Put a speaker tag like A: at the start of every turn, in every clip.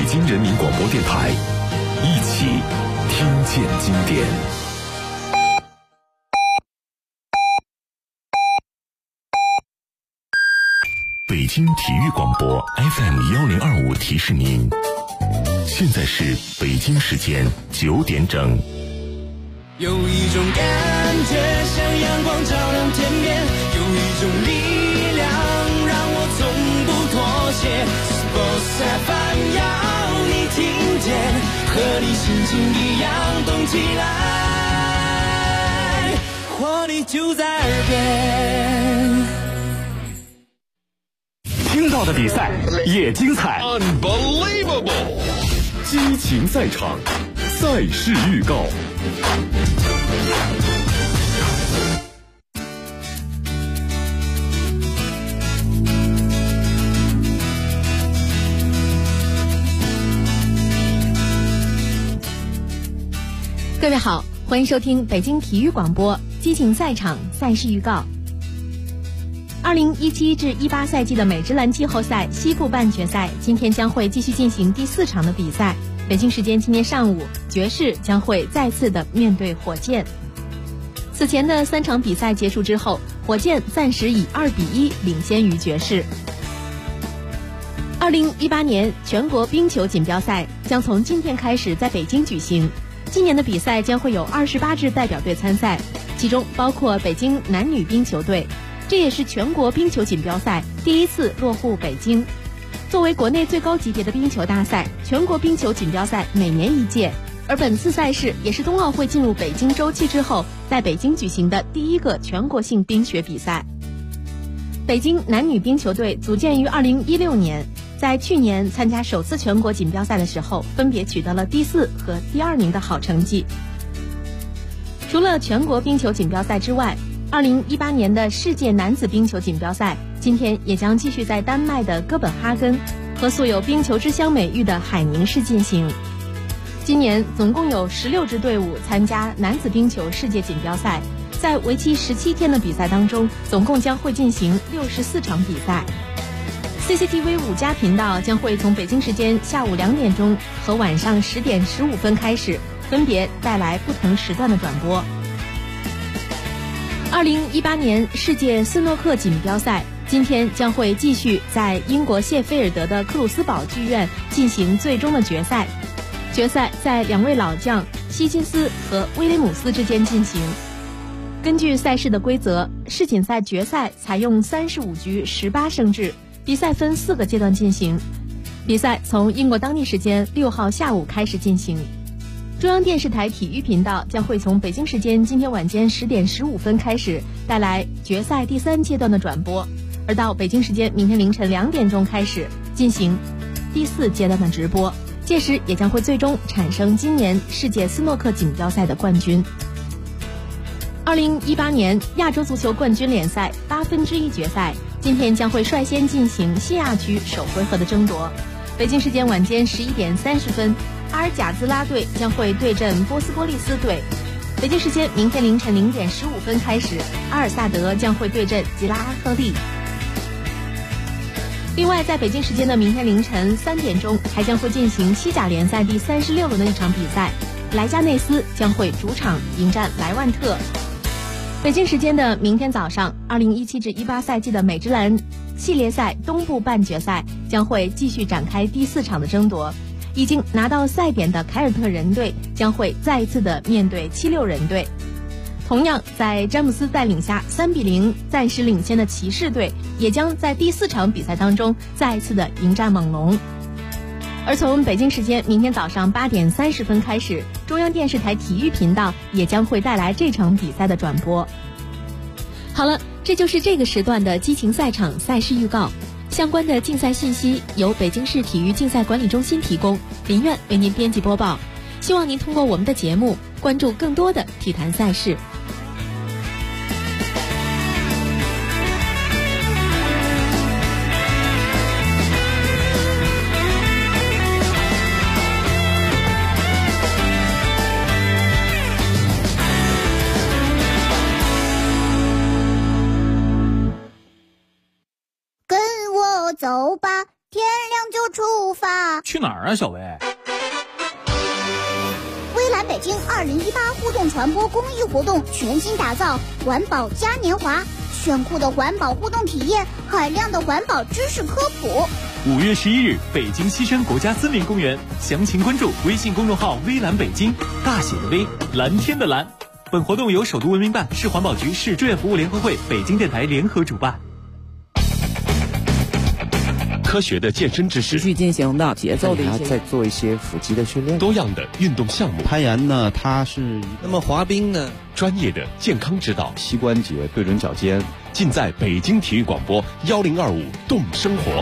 A: 京人民广播电台，一起听见经典。北京体育广播 FM1025 提示您，现在是北京时间9点整。
B: 有一种感觉像阳光照亮天边，有一种力量让我从不妥协。Sports FM 要你听见，和你心情一样动起来，活力就在耳边。
A: 听到的比赛也精彩
C: Unbelievable，
A: 激情赛场，赛事预告。
D: 各位好，欢迎收听北京体育广播激情赛场赛事预告。2017至18赛季的美职篮季后赛西部半决赛今天将会继续进行第4场的比赛。北京时间今天上午，爵士将会再次的面对火箭。此前的3场比赛结束之后，火箭暂时以2-1领先于爵士。2018年全国冰球锦标赛将从今天开始在北京举行。今年的比赛将会有28支代表队参赛，其中包括北京男女冰球队，这也是全国冰球锦标赛第一次落户北京。作为国内最高级别的冰球大赛，全国冰球锦标赛每年一届，而本次赛事也是冬奥会进入北京周期之后在北京举行的第一个全国性冰雪比赛。北京男女冰球队组建于2016年，在去年参加首次全国锦标赛的时候，分别取得了第4和第2名的好成绩。除了全国冰球锦标赛之外，2018年的世界男子冰球锦标赛今天也将继续在丹麦的哥本哈根和素有冰球之乡美誉的海宁市进行。今年总共有16支队伍参加男子冰球世界锦标赛，在为期17天的比赛当中，总共将会进行64场比赛。CCTV 5+频道将会从北京时间下午2点钟和晚上10点15分开始，分别带来不同时段的转播。2018年世界斯诺克锦标赛今天将会继续在英国谢菲尔德的克鲁斯堡剧院进行最终的决赛。决赛在2位老将希金斯和威廉姆斯之间进行。根据赛事的规则，世锦赛决赛采用35局18胜制，比赛分4个阶段进行。比赛从英国当地时间6号下午开始进行。中央电视台体育频道将会从北京时间今天晚间10点15分开始带来决赛第3阶段的转播，而到北京时间明天凌晨2点钟开始进行第4阶段的直播，届时也将会最终产生今年世界斯诺克锦标赛的冠军。2018年亚洲足球冠军联赛1/8决赛今天将会率先进行西亚区首回合的争夺。北京时间晚间11点30分，阿尔贾兹拉队将会对阵波斯波利斯队。北京时间明天凌晨0点15分开始，阿尔萨德将会对阵吉拉阿赫利。另外，在北京时间的明天凌晨3点钟，还将会进行西甲联赛第36轮的一场比赛，莱加内斯将会主场迎战莱万特。北京时间的明天早上，2017至18赛季的美职篮系列赛东部半决赛将会继续展开第4场的争夺。已经拿到赛点的凯尔特人队将会再一次的面对76人队。同样在詹姆斯带领下3-0暂时领先的骑士队也将在第4场比赛当中再一次的迎战猛龙。而从北京时间明天早上8点30分开始，中央电视台体育频道也将会带来这场比赛的转播。好了，这就是这个时段的激情赛场赛事预告。相关的竞赛信息由北京市体育竞赛管理中心提供，林苑为您编辑播报。希望您通过我们的节目关注更多的体坛赛事。
E: 跟我走吧， 天亮就出发。
F: 去哪儿啊，小薇？
E: 微蓝北京2018互动传播公益活动全新打造环保嘉年华，炫酷的环保互动体验，海量的环保知识科普。
G: 5月11日，北京西山国家森林公园，详情关注微信公众号微蓝北京，大写的微，蓝天的蓝。本活动由首都文明办、市环保局、市志愿服务联合会、北京电台联合主办。
A: 科学的健身知识，
H: 持续进行的节奏的一些，
I: 再做一些腹肌的训练，
A: 多样的运动项目。
J: 攀岩呢，它是
C: 那么滑冰呢？
A: 专业的健康指导，
J: 膝关节对准脚尖，
A: 尽在北京体育广播1025动生活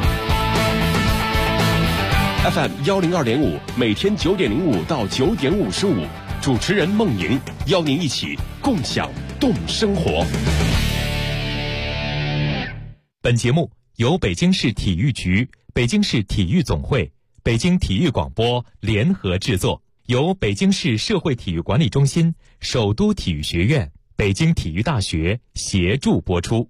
A: FM 102.5，每天9点05到9点55，主持人孟莹邀您一起共享动生活。
G: 本节目由北京市体育局、北京市体育总会、北京体育广播联合制作，由北京市社会体育管理中心、首都体育学院、北京体育大学协助播出。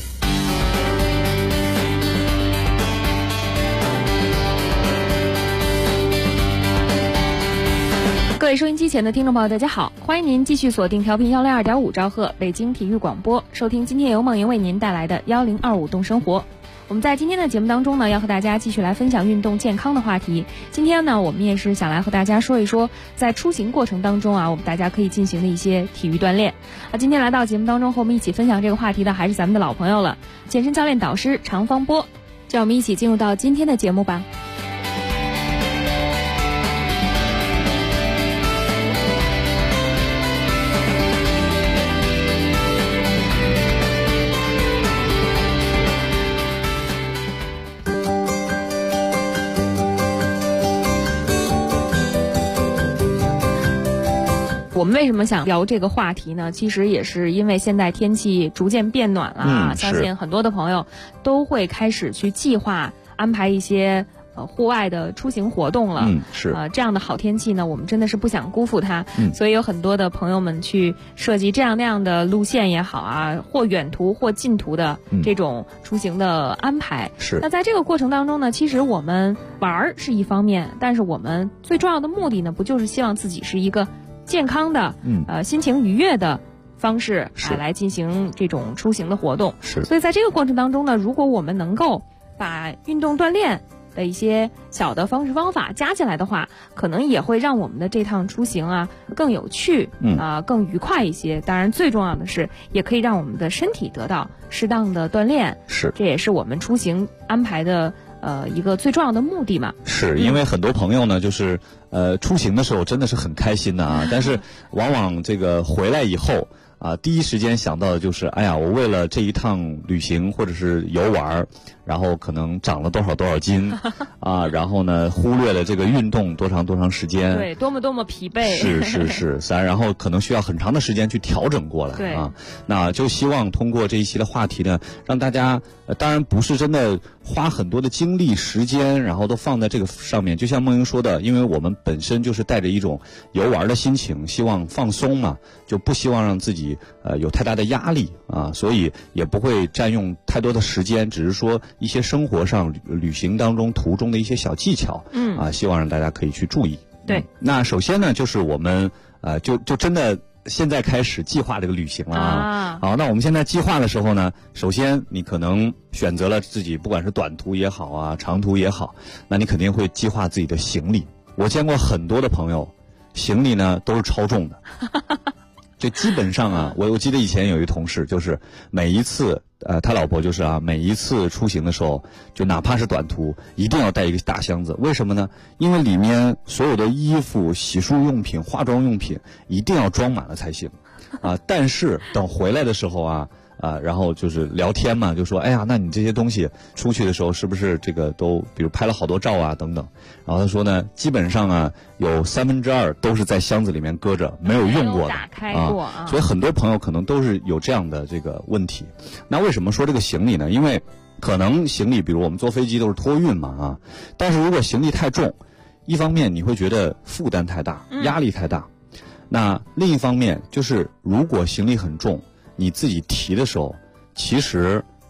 K: 各位收音机前的听众朋友，大家好，欢迎您继续锁定调频102.5兆赫北京体育广播，收听今天由孟莹为您带来的1025动生活。我们在今天的节目当中呢，要和大家继续来分享运动健康的话题。今天呢，我们也是想来和大家说一说，在出行过程当中啊，我们大家可以进行的一些体育锻炼。今天来到节目当中和我们一起分享这个话题的，还是咱们的老朋友了，健身教练导师常方波。就让我们一起进入到今天的节目吧。我们为什么想聊这个话题呢？其实也是因为现在天气逐渐变暖了啊，相信很多的朋友都会开始去计划安排一些户外的出行活动了。这样的好天气呢，我们真的是不想辜负它，所以有很多的朋友们去设计这样那样的路线也好啊，或远途或近途的这种出行的安排。那在这个过程当中呢，其实我们玩是一方面，但是我们最重要的目的呢，不就是希望自己是一个健康的心情愉悦的方式来进行这种出行的活动。所以在这个过程当中呢，如果我们能够把运动锻炼的一些小的方式方法加进来的话，可能也会让我们的这趟出行啊更有趣更愉快一些。当然最重要的是也可以让我们的身体得到适当的锻炼，这也是我们出行安排的一个最重要的目的嘛。
J: 因为很多朋友呢，就是出行的时候真的是很开心的啊，但是往往这个回来以后第一时间想到的就是，哎呀，我为了这一趟旅行或者是游玩，然后可能长了多少斤然后呢忽略了这个运动多长时间，
K: 对，多么疲惫，
J: 是，然后可能需要很长的时间去调整过来那就希望通过这一期的话题呢，让大家当然不是真的花很多的精力时间，然后都放在这个上面。就像孟莹说的，因为我们本身就是带着一种游玩的心情，希望放松嘛，就不希望让自己有太大的压力所以也不会占用太多的时间，只是说一些生活上旅行当中途中的一些小技巧希望让大家可以去注意。
K: 对，
J: 那首先呢，就是我们就真的现在开始计划这个旅行了好，那我们现在计划的时候呢，首先你可能选择了自己不管是短途也好长途也好，那你肯定会计划自己的行李。我见过很多的朋友行李呢都是超重的就基本上我记得以前有一个同事，就是每一次他老婆就是每一次出行的时候，就哪怕是短途，一定要带一个大箱子。为什么呢？因为里面所有的衣服、洗漱用品、化妆用品一定要装满了才行但是等回来的时候然后就是聊天嘛，就说哎呀，那你这些东西出去的时候是不是这个都比如拍了好多照等等。然后他说呢，基本上有2/3都是在箱子里面搁着，没有用过的，
K: 打开过
J: 所以很多朋友可能都是有这样的这个问题。那为什么说这个行李呢？因为可能行李比如我们坐飞机都是托运嘛但是如果行李太重，一方面你会觉得负担太大，压力太大，那另一方面就是如果行李很重，你自己提的时候其实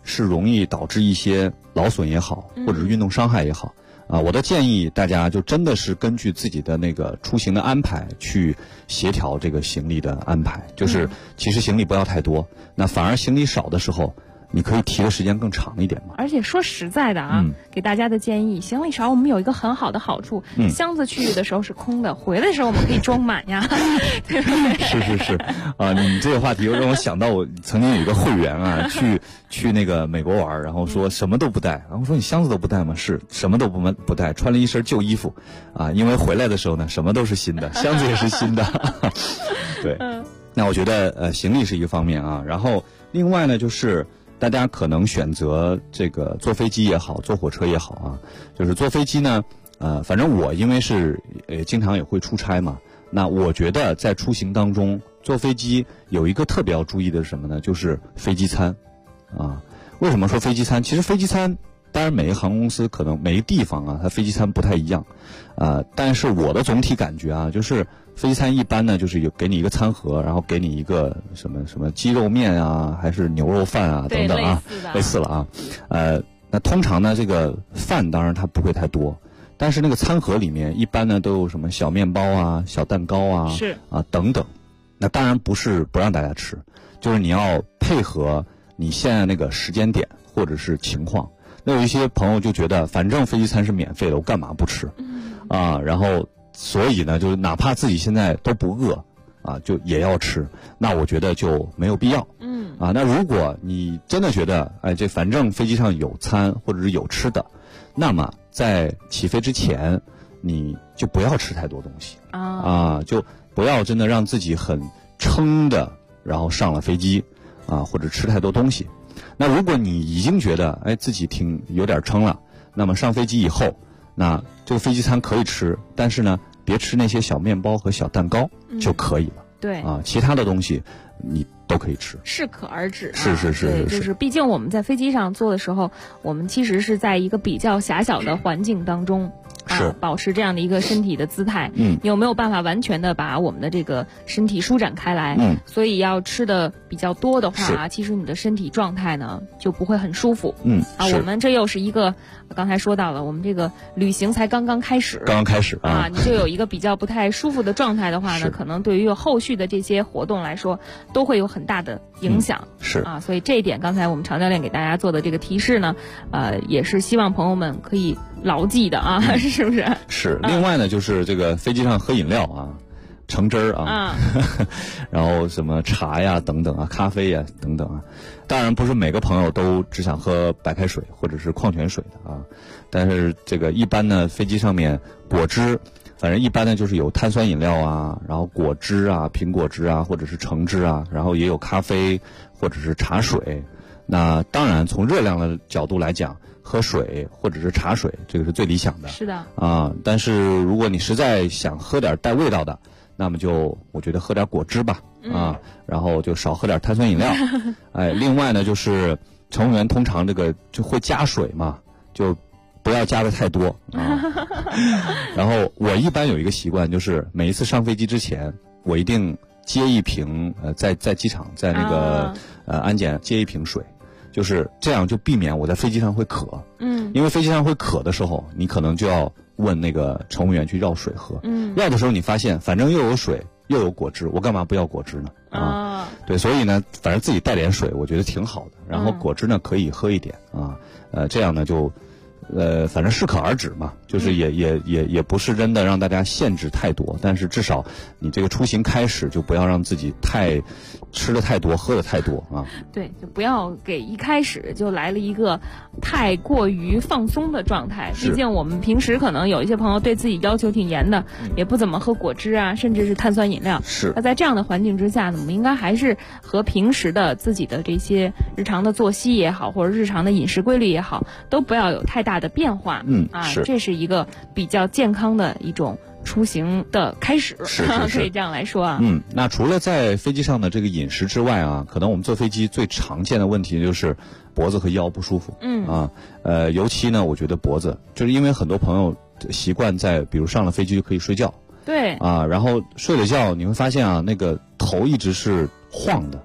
J: 是容易导致一些劳损也好，或者是运动伤害也好。我的建议大家就真的是根据自己的那个出行的安排去协调这个行李的安排，就是其实行李不要太多，那反而行李少的时候你可以提的时间更长一点嘛。
K: 而且说实在的啊，给大家的建议，行李少我们有一个很好的好处，箱子去的时候是空的，回来的时候我们可以装满呀，对不对？
J: 是你这个话题又让我想到我曾经有一个会员啊，去那个美国玩，然后说什么都不带，然后说你箱子都不带吗？是什么都不带，穿了一身旧衣服啊，因为回来的时候呢，什么都是新的，箱子也是新的。对，那我觉得行李是一个方面啊，然后另外呢就是大家可能选择这个坐飞机也好，坐火车也好啊，就是坐飞机呢，反正我因为是经常也会出差嘛，那我觉得在出行当中坐飞机有一个特别要注意的是什么呢？就是飞机餐啊。为什么说飞机餐？其实飞机餐当然每个航空公司可能每个地方啊，它飞机餐不太一样，但是我的总体感觉啊，就是飞机餐一般呢，就是有给你一个餐盒，然后给你一个什么鸡肉面啊，还是牛肉饭啊等等啊，类似了啊。那通常呢，这个饭当然它不会太多，但是那个餐盒里面一般呢都有什么小面包啊、小蛋糕啊，等等。那当然不是不让大家吃，就是你要配合你现在那个时间点或者是情况。那有一些朋友就觉得，反正飞机餐是免费的，我干嘛不吃？然后所以呢，就是哪怕自己现在都不饿啊，就也要吃。那我觉得就没有必要。那如果你真的觉得，这反正飞机上有餐或者是有吃的，那么在起飞之前，你就不要吃太多东西就不要真的让自己很撑的，然后上了飞机或者吃太多东西。那如果你已经觉得自己有点撑了，那么上飞机以后，那这个飞机餐可以吃，但是呢，别吃那些小面包和小蛋糕就可以了。
K: 对
J: 其他的东西你都可以吃，
K: 适可而止。
J: 是，
K: 就是毕竟我们在飞机上坐的时候，我们其实是在一个比较狭小的环境当中。保持这样的一个身体的姿态，你有没有办法完全的把我们的这个身体舒展开来？所以要吃的比较多的话，其实你的身体状态呢就不会很舒服。我们这又是一个刚才说到了，我们这个旅行才刚刚开始你就有一个比较不太舒服的状态的话呢，可能对于后续的这些活动来说都会有很大的影响。所以这一点刚才我们常教练给大家做的这个提示呢，也是希望朋友们可以牢记的是不是？
J: 是。另外呢，就是这个飞机上喝饮料橙汁儿然后什么茶呀等等咖啡呀等等当然不是每个朋友都只想喝白开水或者是矿泉水的但是这个一般呢，飞机上面果汁，反正一般呢就是有碳酸饮料然后果汁苹果汁或者是橙汁然后也有咖啡或者是茶水。那当然从热量的角度来讲，喝水或者是茶水这个是最理想的。
K: 是的
J: 但是如果你实在想喝点带味道的，那么就我觉得喝点果汁吧然后就少喝点碳酸饮料另外呢，就是乘务员通常这个就会加水嘛，就不要加的太多然后我一般有一个习惯，就是每一次上飞机之前，我一定接一瓶在机场在那个安检接一瓶水，就是这样就避免我在飞机上会渴。因为飞机上会渴的时候，你可能就要问那个乘务员去要水喝。要的时候你发现反正又有水又有果汁，我干嘛不要果汁呢？对，所以呢，反正自己带点水，我觉得挺好的。然后果汁呢可以喝一点这样呢就反正适可而止嘛，就是也不是真的让大家限制太多，但是至少你这个出行开始就不要让自己吃的太多，喝的太多
K: 对，就不要给一开始就来了一个太过于放松的状态。毕竟我们平时可能有一些朋友对自己要求挺严的，也不怎么喝果汁甚至是碳酸饮料。那在这样的环境之下呢，我们应该还是和平时的自己的这些日常的作息也好，或者日常的饮食规律也好，都不要有太大的变化。这是一个比较健康的一种出行的开始，可以这样来说
J: 那除了在飞机上的这个饮食之外可能我们坐飞机最常见的问题就是脖子和腰不舒服。尤其呢，我觉得脖子，就是因为很多朋友习惯在比如上了飞机就可以睡觉。
K: 对
J: 然后睡了觉，你会发现那个头一直是晃的。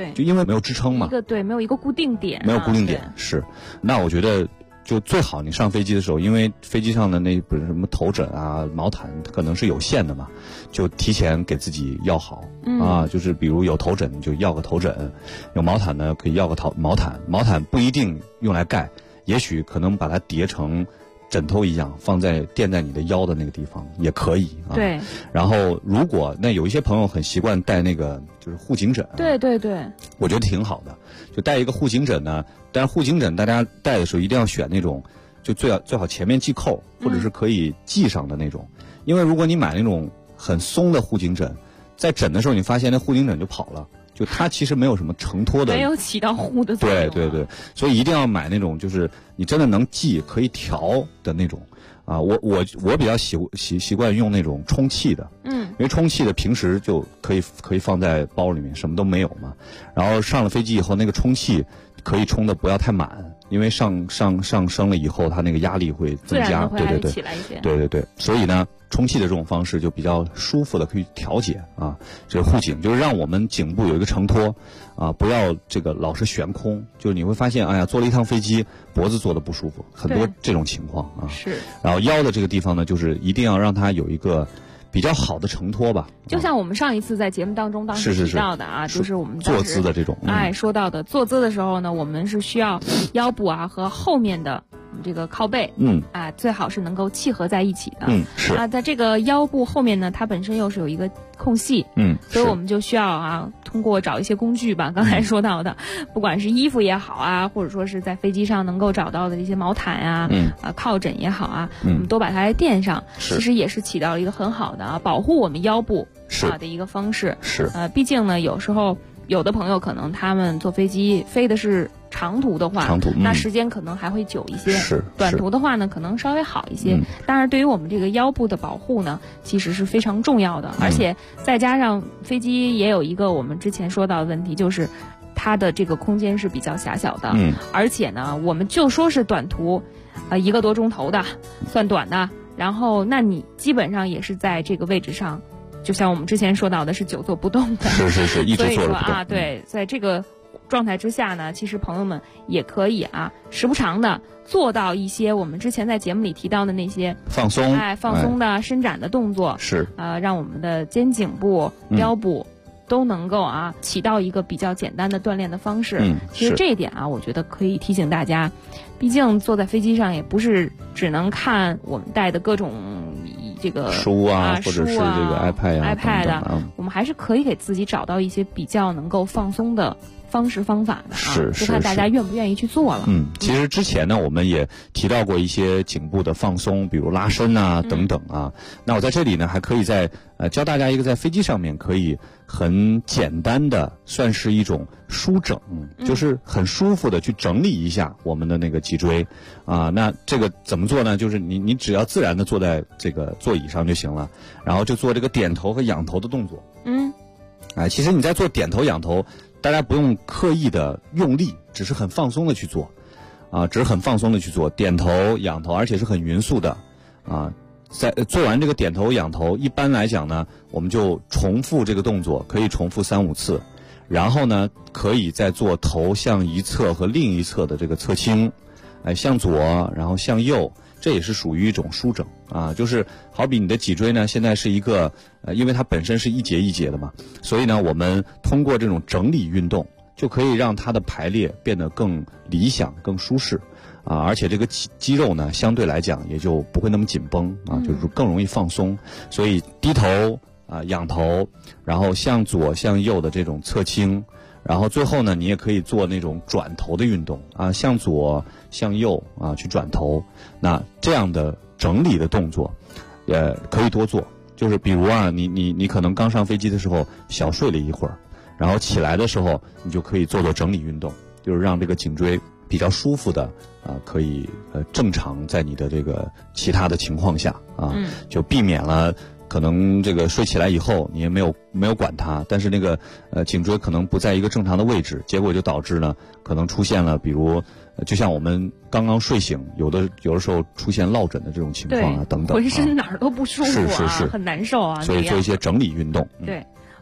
K: 对，
J: 就因为没有支撑嘛。
K: 没有一个固定点。
J: 没有固定点是。那我觉得就最好你上飞机的时候，因为飞机上的那不是什么头枕啊、毛毯，它可能是有限的嘛，就提前给自己要好。就是比如有头枕就要个头枕，有毛毯呢可以要个毛毯。毛毯不一定用来盖，也许可能把它叠成枕头一样垫在你的腰的那个地方也可以啊。
K: 对。
J: 然后如果有一些朋友很习惯带那个就是护颈枕。
K: 对，
J: 我觉得挺好的，就带一个护颈枕呢。但是护颈枕大家带的时候一定要选那种就最好前面系扣，或者是可以系上的那种。因为如果你买那种很松的护颈枕，在枕的时候你发现那护颈枕就跑了。就它其实没有什么承托的，
K: 没有起到护的作用。
J: 对，所以一定要买那种就是你真的能系可以调的那种啊。我比较习惯用那种充气的，因为充气的平时就可以放在包里面，什么都没有嘛。然后上了飞机以后，那个充气可以充的不要太满，因为上升了以后，它那个压力会增加，对，
K: 起来一些。
J: 对，所以呢，充气的这种方式就比较舒服的可以调节啊。这个护颈就是让我们颈部有一个承托啊，不要这个老是悬空。就是你会发现，哎呀，坐了一趟飞机，脖子坐的不舒服，很多这种情况啊。
K: 是。
J: 然后腰的这个地方呢，就是一定要让它有一个比较好的承托吧。
K: 就像我们上一次在节目当中当时提到的啊，就是我们
J: 坐姿的这种，
K: 说到的坐姿的时候呢，我们是需要腰部啊和后面的这个靠背，最好是能够契合在一起的。
J: 是
K: 啊，在这个腰部后面呢，它本身又是有一个空隙，所以我们就需要通过找一些工具吧，刚才说到的，不管是衣服也好啊，或者说是在飞机上能够找到的一些毛毯啊，靠枕也好啊，我们都把它垫上，其实也是起到了一个很好的保护我们腰部的一个方式。毕竟呢，有时候有的朋友可能他们坐飞机飞的是长途的话，那时间可能还会久一些。短途的话呢，可能稍微好一些。当然，对于我们这个腰部的保护呢，其实是非常重要的。而且再加上飞机也有一个我们之前说到的问题，就是它的这个空间是比较狭小的。而且呢，我们就说是短途，1个多钟头的算短的，然后那你基本上也是在这个位置上，就像我们之前说到的是久坐不动的。
J: 是，一直坐着不动。
K: 所以说对，在这个状态之下呢，其实朋友们也可以时不常的做到一些我们之前在节目里提到的那些
J: 放松
K: 的伸展的动作，让我们的肩颈部、腰部都能够起到一个比较简单的锻炼的方式。其实这一点我觉得可以提醒大家，毕竟坐在飞机上也不是只能看我们带的各种这个
J: 书或者是这个 iPad
K: 的，我们还是可以给自己找到一些比较能够放松的方式方法的就看大家愿不愿意去做了。
J: 其实之前呢，我们也提到过一些颈部的放松，比如拉伸等等那我在这里呢，还可以教大家一个在飞机上面可以很简单的，算是一种舒整，就是很舒服的去整理一下我们的那个脊椎那这个怎么做呢？就是你只要自然的坐在这个座椅上就行了，然后就做这个点头和仰头的动作。其实你在做点头仰头，大家不用刻意的用力，只是很放松的去做点头仰头，而且是很匀速的在做完这个点头仰头，一般来讲呢，我们就重复这个动作，可以重复3-5次，然后呢，可以再做头向一侧和另一侧的这个侧倾，向左然后向右，这也是属于一种舒整就是好比你的脊椎呢，现在是一个因为它本身是一节一节的嘛，所以呢，我们通过这种整理运动，就可以让它的排列变得更理想、更舒适而且这个肌肉呢，相对来讲也就不会那么紧绷就是更容易放松。所以低头仰头，然后向左向右的这种侧倾，然后最后呢，你也可以做那种转头的运动向左向右去转头。那这样的整理的动作也可以多做，就是比如你可能刚上飞机的时候小睡了一会儿，然后起来的时候你就可以做整理运动，就是让这个颈椎比较舒服的可以正常在你的这个其他的情况下就避免了可能这个睡起来以后你也没有管它，但是那个颈椎可能不在一个正常的位置，结果就导致呢可能出现了比如就像我们刚刚睡醒，有的时候出现落枕的这种情况等等，
K: 浑身哪儿都不舒服
J: 是
K: 很难受
J: 所以做一些整理运动。
K: 对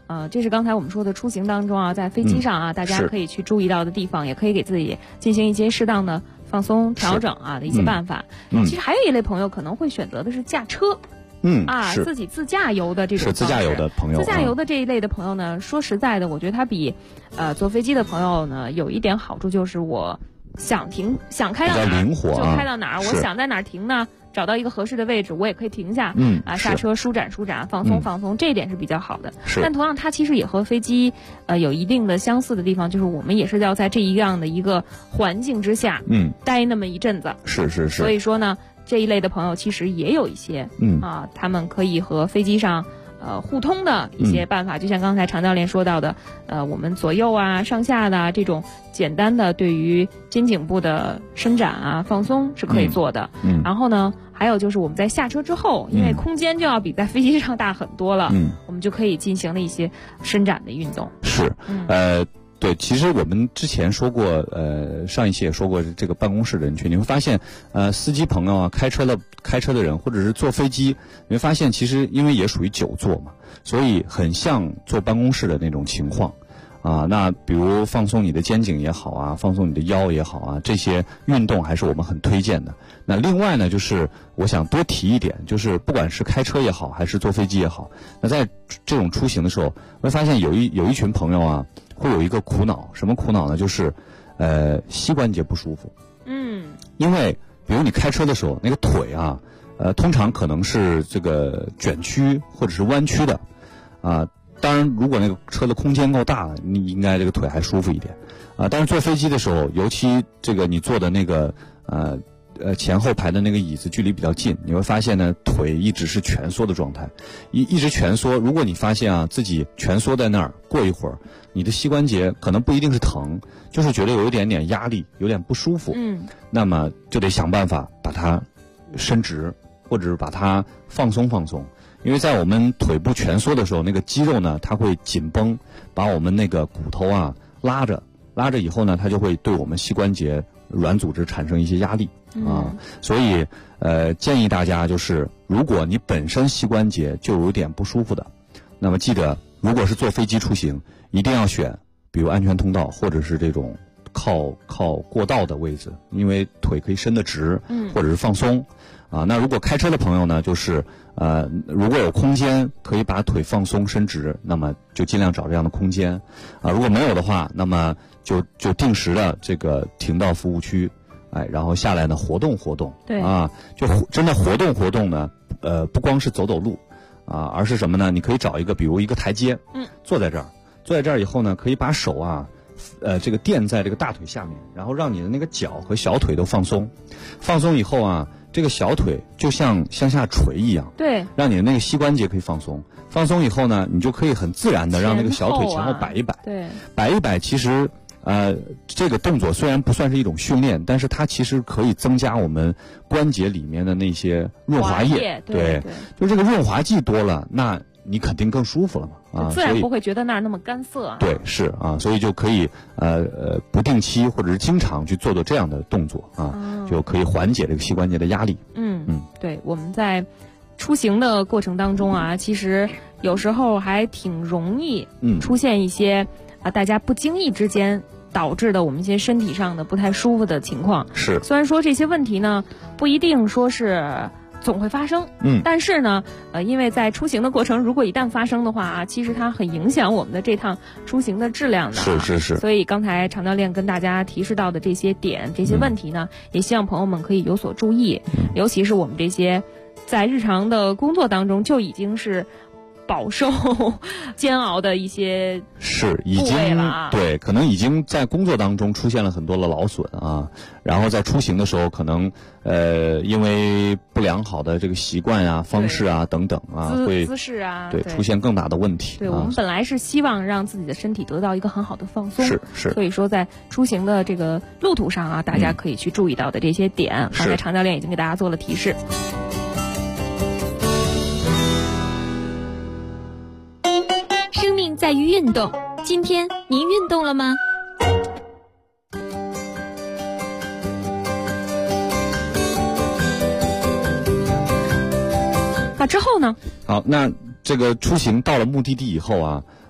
K: 这是刚才我们说的出行当中啊，在飞机上啊，大家可以去注意到的地方，也可以给自己进行一些适当的放松调整啊的一些办法。其实还有一类朋友可能会选择的是驾车。自己自驾游的这种
J: 是自驾游的朋友，
K: 自驾游的这一类的朋友呢，说实在的，我觉得他比坐飞机的朋友呢有一点好处，就是我想停想开到哪儿
J: 灵活
K: 就开到哪儿，我想在哪儿停呢，找到一个合适的位置，我也可以停下，下车舒展舒展，放松放松，这一点是比较好的。但同样，它其实也和飞机有一定的相似的地方，就是我们也是要在这一样的一个环境之下，待那么一阵子。
J: 是。
K: 所以说呢，这一类的朋友其实也有一些，他们可以和飞机上互通的一些办法，就像刚才常教练说到的，我们左右啊、上下的这种简单的对于肩颈部的伸展啊、放松是可以做的。然后呢，还有就是我们在下车之后，因为空间就要比在飞机上大很多了，我们就可以进行了一些伸展的运动。
J: 是，对，其实我们之前说过，上一期也说过这个办公室人群，你会发现，司机朋友啊，开车的人，或者是坐飞机，你会发现其实因为也属于久坐嘛，所以很像坐办公室的那种情况。那比如放松你的肩颈也好啊，放松你的腰也好啊，这些运动还是我们很推荐的。那另外呢，就是我想多提一点，就是不管是开车也好，还是坐飞机也好，那在这种出行的时候，我会发现有一群朋友啊，会有一个苦恼，什么苦恼呢？就是膝关节不舒服。因为比如你开车的时候，那个腿啊，通常可能是这个卷曲或者是弯曲的，当然，如果那个车的空间够大，你应该这个腿还舒服一点，但是坐飞机的时候，尤其这个你坐的那个前后排的那个椅子距离比较近，你会发现呢，腿一直是蜷缩的状态，一直蜷缩。如果你发现啊自己蜷缩在那儿，过一会儿，你的膝关节可能不一定是疼，就是觉得有一点点压力，有点不舒服。那么就得想办法把它伸直，或者是把它放松放松。因为在我们腿部蜷缩的时候，那个肌肉呢，它会紧绷，把我们那个骨头啊拉着以后呢，它就会对我们膝关节软组织产生一些压力所以建议大家就是，如果你本身膝关节就有点不舒服的，那么记得，如果是坐飞机出行，一定要选比如安全通道或者是这种靠过道的位置，因为腿可以伸得直，或者是放松。那如果开车的朋友呢，就是如果有空间可以把腿放松伸直，那么就尽量找这样的空间。如果没有的话，那么就定时的这个停到服务区，然后下来呢活动活动。
K: 对
J: 就真的活动活动呢，不光是走路而是什么呢？你可以找一个比如一个台阶，坐在这儿以后呢，可以把手啊这个垫在这个大腿下面，然后让你的那个脚和小腿都放松以后啊，这个小腿就像向下垂一样，
K: 对，
J: 让你的那个膝关节可以放松以后呢，你就可以很自然的让那个小腿前后摆一摆，
K: 对，
J: 摆一摆。其实这个动作虽然不算是一种训练，但是它其实可以增加我们关节里面的那些润滑液，
K: 对，
J: 就这个润滑剂多了，那你肯定更舒服了嘛，
K: 自然不会觉得那儿那么干涩。
J: 对，是所以就可以不定期或者是经常去做这样的动作就可以缓解这个膝关节的压力。
K: 对，我们在出行的过程当中其实有时候还挺容易出现一些大家不经意之间导致的我们一些身体上的不太舒服的情况。
J: 是，
K: 虽然说这些问题呢不一定说是总会发生，但是呢，因为在出行的过程，如果一旦发生的话其实它很影响我们的这趟出行的质量的。
J: 是。
K: 所以刚才常教练跟大家提示到的这些点、这些问题呢，也希望朋友们可以有所注意，尤其是我们这些在日常的工作当中就已经是饱受煎熬的一些
J: 已经对，可能已经在工作当中出现了很多的劳损然后在出行的时候可能因为不良好的这个习惯方式等等会
K: 姿势
J: 对出现更大的问题。
K: 对，我们本来是希望让自己的身体得到一个很好的放松，
J: 是，
K: 所以说在出行的这个路途上大家可以去注意到的这些点，刚才常教练已经给大家做了提示。
F: 生命在于运动，今天您运动了吗？
K: 之后呢？
J: 好，那这个出行到了目的地以后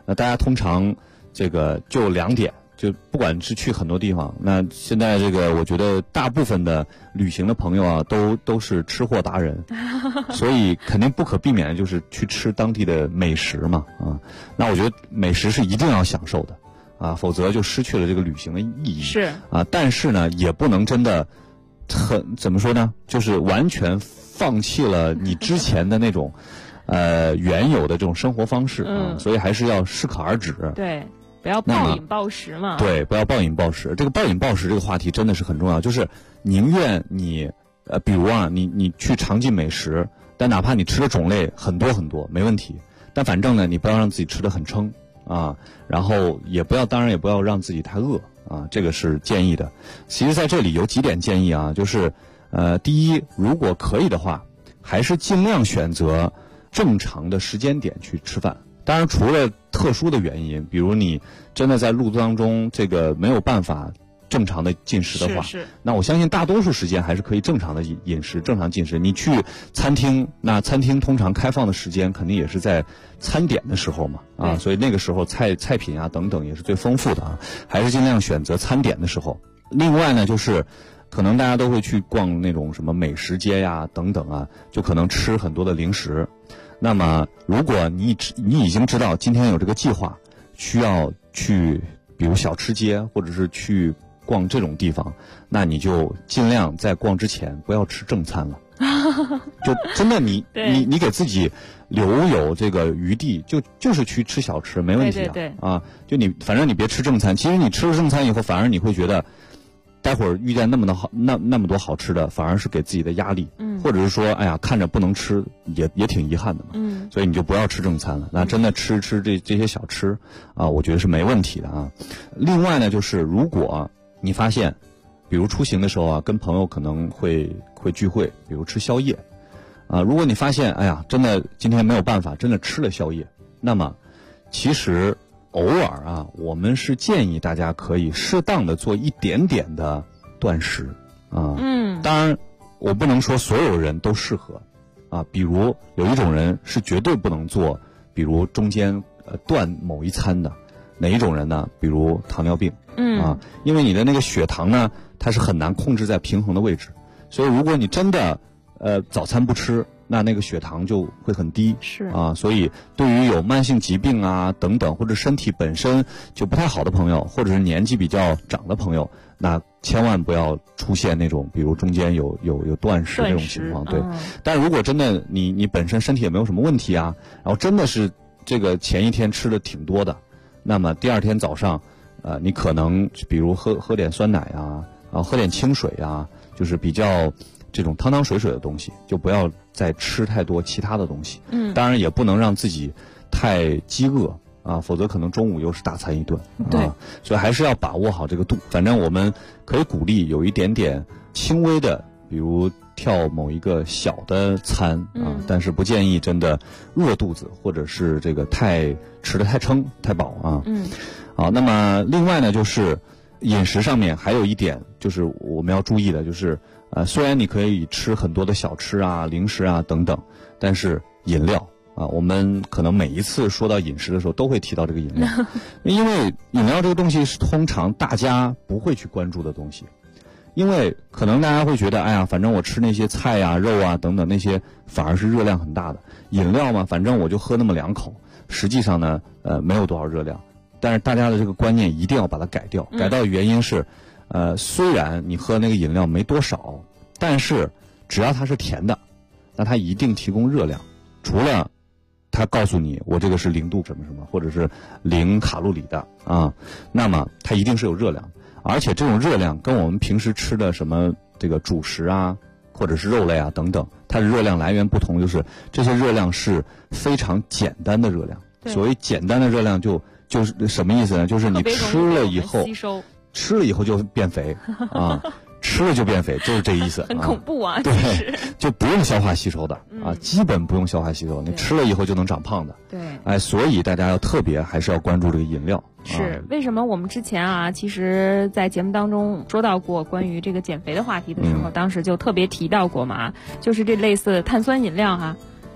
J: 那大家通常这个就2点，就不管是去很多地方，那现在这个我觉得大部分的旅行的朋友啊，都是吃货达人，所以肯定不可避免的就是去吃当地的美食嘛啊。那我觉得美食是一定要享受的啊，否则就失去了这个旅行的意义。
K: 是
J: 啊，但是呢，也不能真的怎么说呢？就是完全放弃了你之前的那种原有的这种生活方式啊，所以还是要适可而止。
K: 对。不要暴饮暴食嘛。
J: 对，不要暴饮暴食。这个暴饮暴食这个话题真的是很重要，就是宁愿你比如啊，你去尝尽美食，但哪怕你吃的种类很多很多没问题，但反正呢，你不要让自己吃得很撑啊，然后当然也不要让自己太饿啊，这个是建议的。其实在这里有几点建议啊，就是第一，如果可以的话，还是尽量选择正常的时间点去吃饭。当然，除了特殊的原因，比如你真的在路途当中这个没有办法正常的进食的话，那我相信大多数时间还是可以正常的饮食、正常进食。你去餐厅，那餐厅通常开放的时间肯定也是在餐点的时候嘛，啊，所以那个时候菜品啊等等也是最丰富的啊，还是尽量选择餐点的时候。另外呢，就是可能大家都会去逛那种什么美食街呀等等啊，就可能吃很多的零食。那么，如果你已经知道今天有这个计划，需要去比如小吃街或者是去逛这种地方，那你就尽量在逛之前不要吃正餐了。就真的你给自己留有这个余地，就是去吃小吃没问题啊。
K: 对
J: 啊，就反正你别吃正餐。其实你吃了正餐以后，反而你会觉得，待会儿遇见那么多好吃的，反而是给自己的压力。或者是说，哎呀，看着不能吃，也挺遗憾的嘛。所以你就不要吃正餐了。那真的吃这些小吃啊，我觉得是没问题的啊。另外呢，就是如果你发现，比如出行的时候啊，跟朋友可能会聚会，比如吃宵夜啊。如果你发现，哎呀，真的今天没有办法，真的吃了宵夜，那么其实偶尔啊，我们是建议大家可以适当的做一点点的断食啊。当然。我不能说所有人都适合，啊，比如有一种人是绝对不能做，比如中间断某一餐的，哪一种人呢？比如糖尿病，啊，因为你的那个血糖呢，它是很难控制在平衡的位置，所以如果你真的早餐不吃，那个血糖就会很低，
K: 是
J: 啊，所以对于有慢性疾病啊等等，或者身体本身就不太好的朋友，或者是年纪比较长的朋友，那千万不要出现那种比如中间有断食这种情况，对。但如果真的你本身身体也没有什么问题啊，然后真的是这个前一天吃的挺多的，那么第二天早上，你可能比如喝点酸奶啊，然后喝点清水啊，就是比较这种汤汤水水的东西，就不要再吃太多其他的东西。当然也不能让自己太饥饿啊，否则可能中午又是大餐一顿。
K: 对，
J: 所以还是要把握好这个度。反正我们可以鼓励有一点点轻微的，比如跳某一个小的餐啊，但是不建议真的饿肚子，或者是这个吃得太撑太饱啊。好，那么另外呢，就是饮食上面还有一点就是我们要注意的，就是虽然你可以吃很多的小吃啊、零食啊等等，但是饮料啊，我们可能每一次说到饮食的时候都会提到这个饮料，因为饮料这个东西是通常大家不会去关注的东西，因为可能大家会觉得，哎呀，反正我吃那些菜啊、肉啊等等那些反而是热量很大的，饮料嘛，反正我就喝那么2口，实际上呢，没有多少热量。但是大家的这个观念一定要把它改掉，改掉的原因是，虽然你喝那个饮料没多少，但是只要它是甜的，那它一定提供热量。除了它告诉你我这个是0度什么什么，或者是0卡路里的啊，那么它一定是有热量，而且这种热量跟我们平时吃的什么这个主食啊，或者是肉类啊等等，它的热量来源不同，就是这些热量是非常简单的热量。所谓简单的热量就是什么意思呢？就是你吃了以后就变肥啊，吃了就变肥，就是这意思。
K: 很恐怖啊！
J: 对，就不用消化吸收的啊，基本不用消化吸收，你吃了以后就能长胖的。
K: 对，
J: 哎，所以大家要特别还是要关注这个饮料。
K: 是为什么我们之前啊，其实在节目当中说到过关于这个减肥的话题的时候，当时就特别提到过嘛，就是这类似碳酸饮料哈。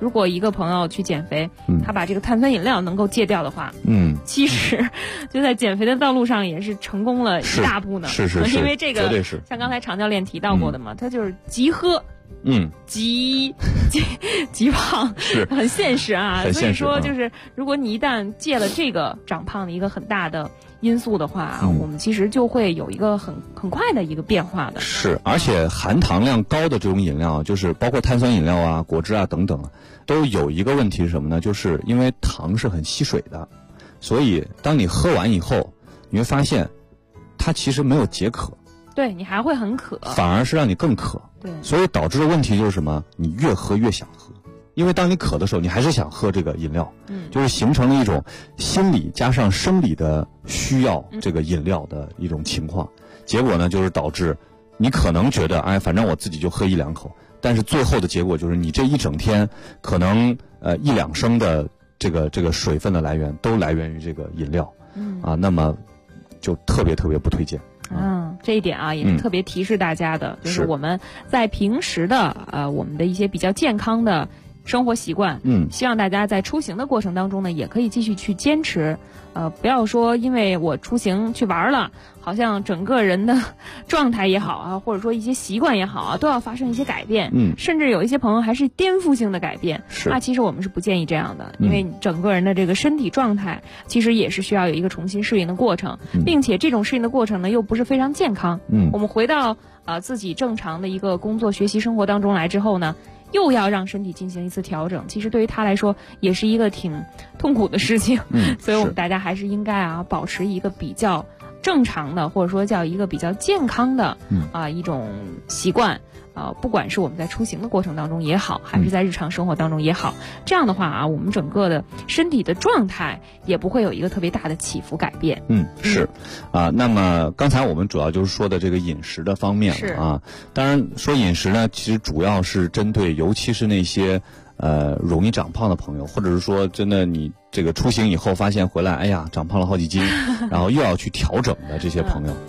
K: 如果一个朋友去减肥，他把这个碳酸饮料能够戒掉的话，其实就在减肥的道路上也是成功了一大步呢。
J: 是，
K: 因为这个
J: 绝对是
K: 像刚才常教练提到过的嘛，他就是急喝。急胖
J: 是
K: 很现实啊，
J: 很现实。
K: 所以说就是如果你一旦戒了这个长胖的一个很大的因素的话，我们其实就会有一个很快的一个变化的。
J: 是，而且含糖量高的这种饮料，就是包括碳酸饮料啊、果汁啊等等，都有一个问题是什么呢？就是因为糖是很吸水的，所以当你喝完以后，你会发现它其实没有解渴。
K: 对，你还会很渴，
J: 反而是让你更渴。
K: 对，
J: 所以导致的问题就是什么？你越喝越想喝，因为当你渴的时候，你还是想喝这个饮料，就是形成了一种心理加上生理的需要这个饮料的一种情况。结果呢，就是导致你可能觉得，哎，反正我自己就喝1-2口，但是最后的结果就是你这一整天可能1-2升的这个水分的来源都来源于这个饮料，那么就特别不推荐。
K: 这一点啊也是特别提示大家的，就是我们在平时的我们的一些比较健康的生活习惯，希望大家在出行的过程当中呢，也可以继续去坚持，不要说因为我出行去玩了，好像整个人的状态也好啊，或者说一些习惯也好啊，都要发生一些改变，甚至有一些朋友还是颠覆性的改变，那其实我们是不建议这样的，因为整个人的这个身体状态其实也是需要有一个重新适应的过程，并且这种适应的过程呢又不是非常健康，我们回到自己正常的一个工作、学习、生活当中来之后呢，又要让身体进行一次调整，其实对于他来说也是一个挺痛苦的事情，所以我们大家还是应该保持一个比较正常的，或者说叫一个比较健康的一种习惯，不管是我们在出行的过程当中也好，还是在日常生活当中也好，这样的话我们整个的身体的状态也不会有一个特别大的起伏改变。
J: 是那么刚才我们主要就是说的这个饮食的方面了当然说饮食呢，其实主要是针对尤其是那些容易长胖的朋友，或者是说真的你这个出行以后发现回来，哎呀长胖了好几斤，然后又要去调整的这些朋友。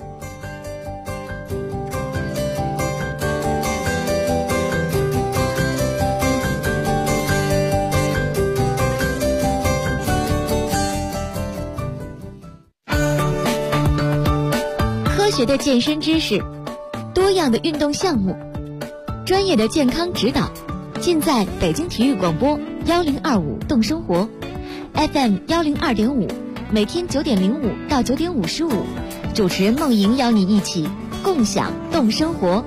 F: 科学的健身知识，多样的运动项目，专业的健康指导，尽在北京体育广播1025动生活 FM 102.5，每天9点05到9点55，主持人梦莹邀你一起共享动生活。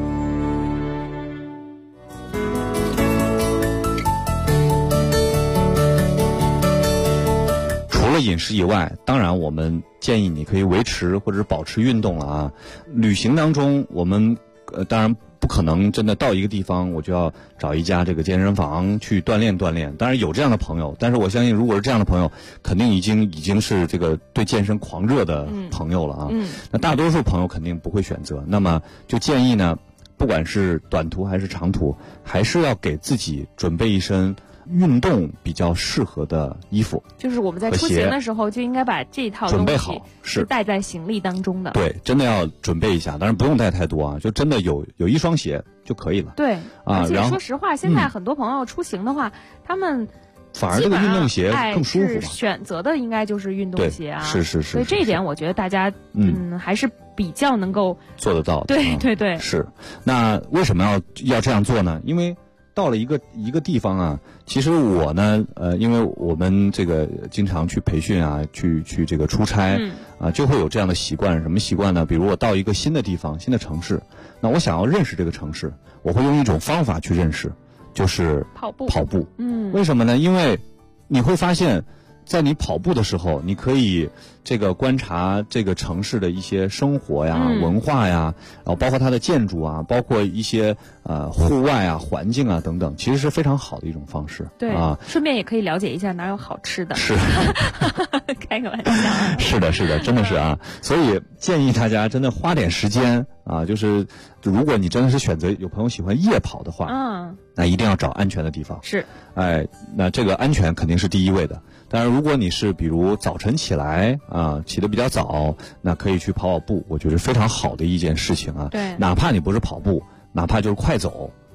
J: 除了饮食以外，当然我们建议你可以维持或者是保持运动了旅行当中我们当然不可能真的到一个地方我就要找一家这个健身房去锻炼锻炼，当然有这样的朋友，但是我相信如果是这样的朋友，肯定已经是这个对健身狂热的朋友了那大多数朋友肯定不会选择，那么就建议呢，不管是短途还是长途，还是要给自己准备一身运动比较适合的衣服，
K: 就是我们在出行的时候就应该把这套东西
J: 准备好，是
K: 带在行李当中的。
J: 对，真的要准备一下，当然不用带太多就真的有一双鞋就可以了。
K: 对而且说实话，现在很多朋友出行的话，他们
J: 反而这个运动鞋更舒服嘛。
K: 选择的应该就是运动鞋
J: 是。
K: 所以这一点我觉得大家还是比较能够
J: 做得到的。
K: 对
J: 是。那为什么要这样做呢？因为到了一个地方其实我呢因为我们这个经常去培训去这个出差就会有这样的习惯。什么习惯呢？比如我到一个新的地方、新的城市，那我想要认识这个城市，我会用一种方法去认识，就是跑步。为什么呢？因为你会发现在你跑步的时候，你可以这个观察这个城市的一些生活呀、文化呀，然后包括它的建筑包括一些户外环境等等，其实是非常好的一种方式。
K: 对顺便也可以了解一下哪有好吃的。
J: 是
K: 开个玩笑。
J: 是的，真的是所以建议大家真的花点时间就是如果你真的是选择有朋友喜欢夜跑的话，那一定要找安全的地方。
K: 是，
J: 那这个安全肯定是第一位的。当然，如果你是比如早晨起来起得比较早，那可以去跑步，我觉得非常好的一件事情
K: 对，
J: 哪怕你不是跑步，哪怕就是快走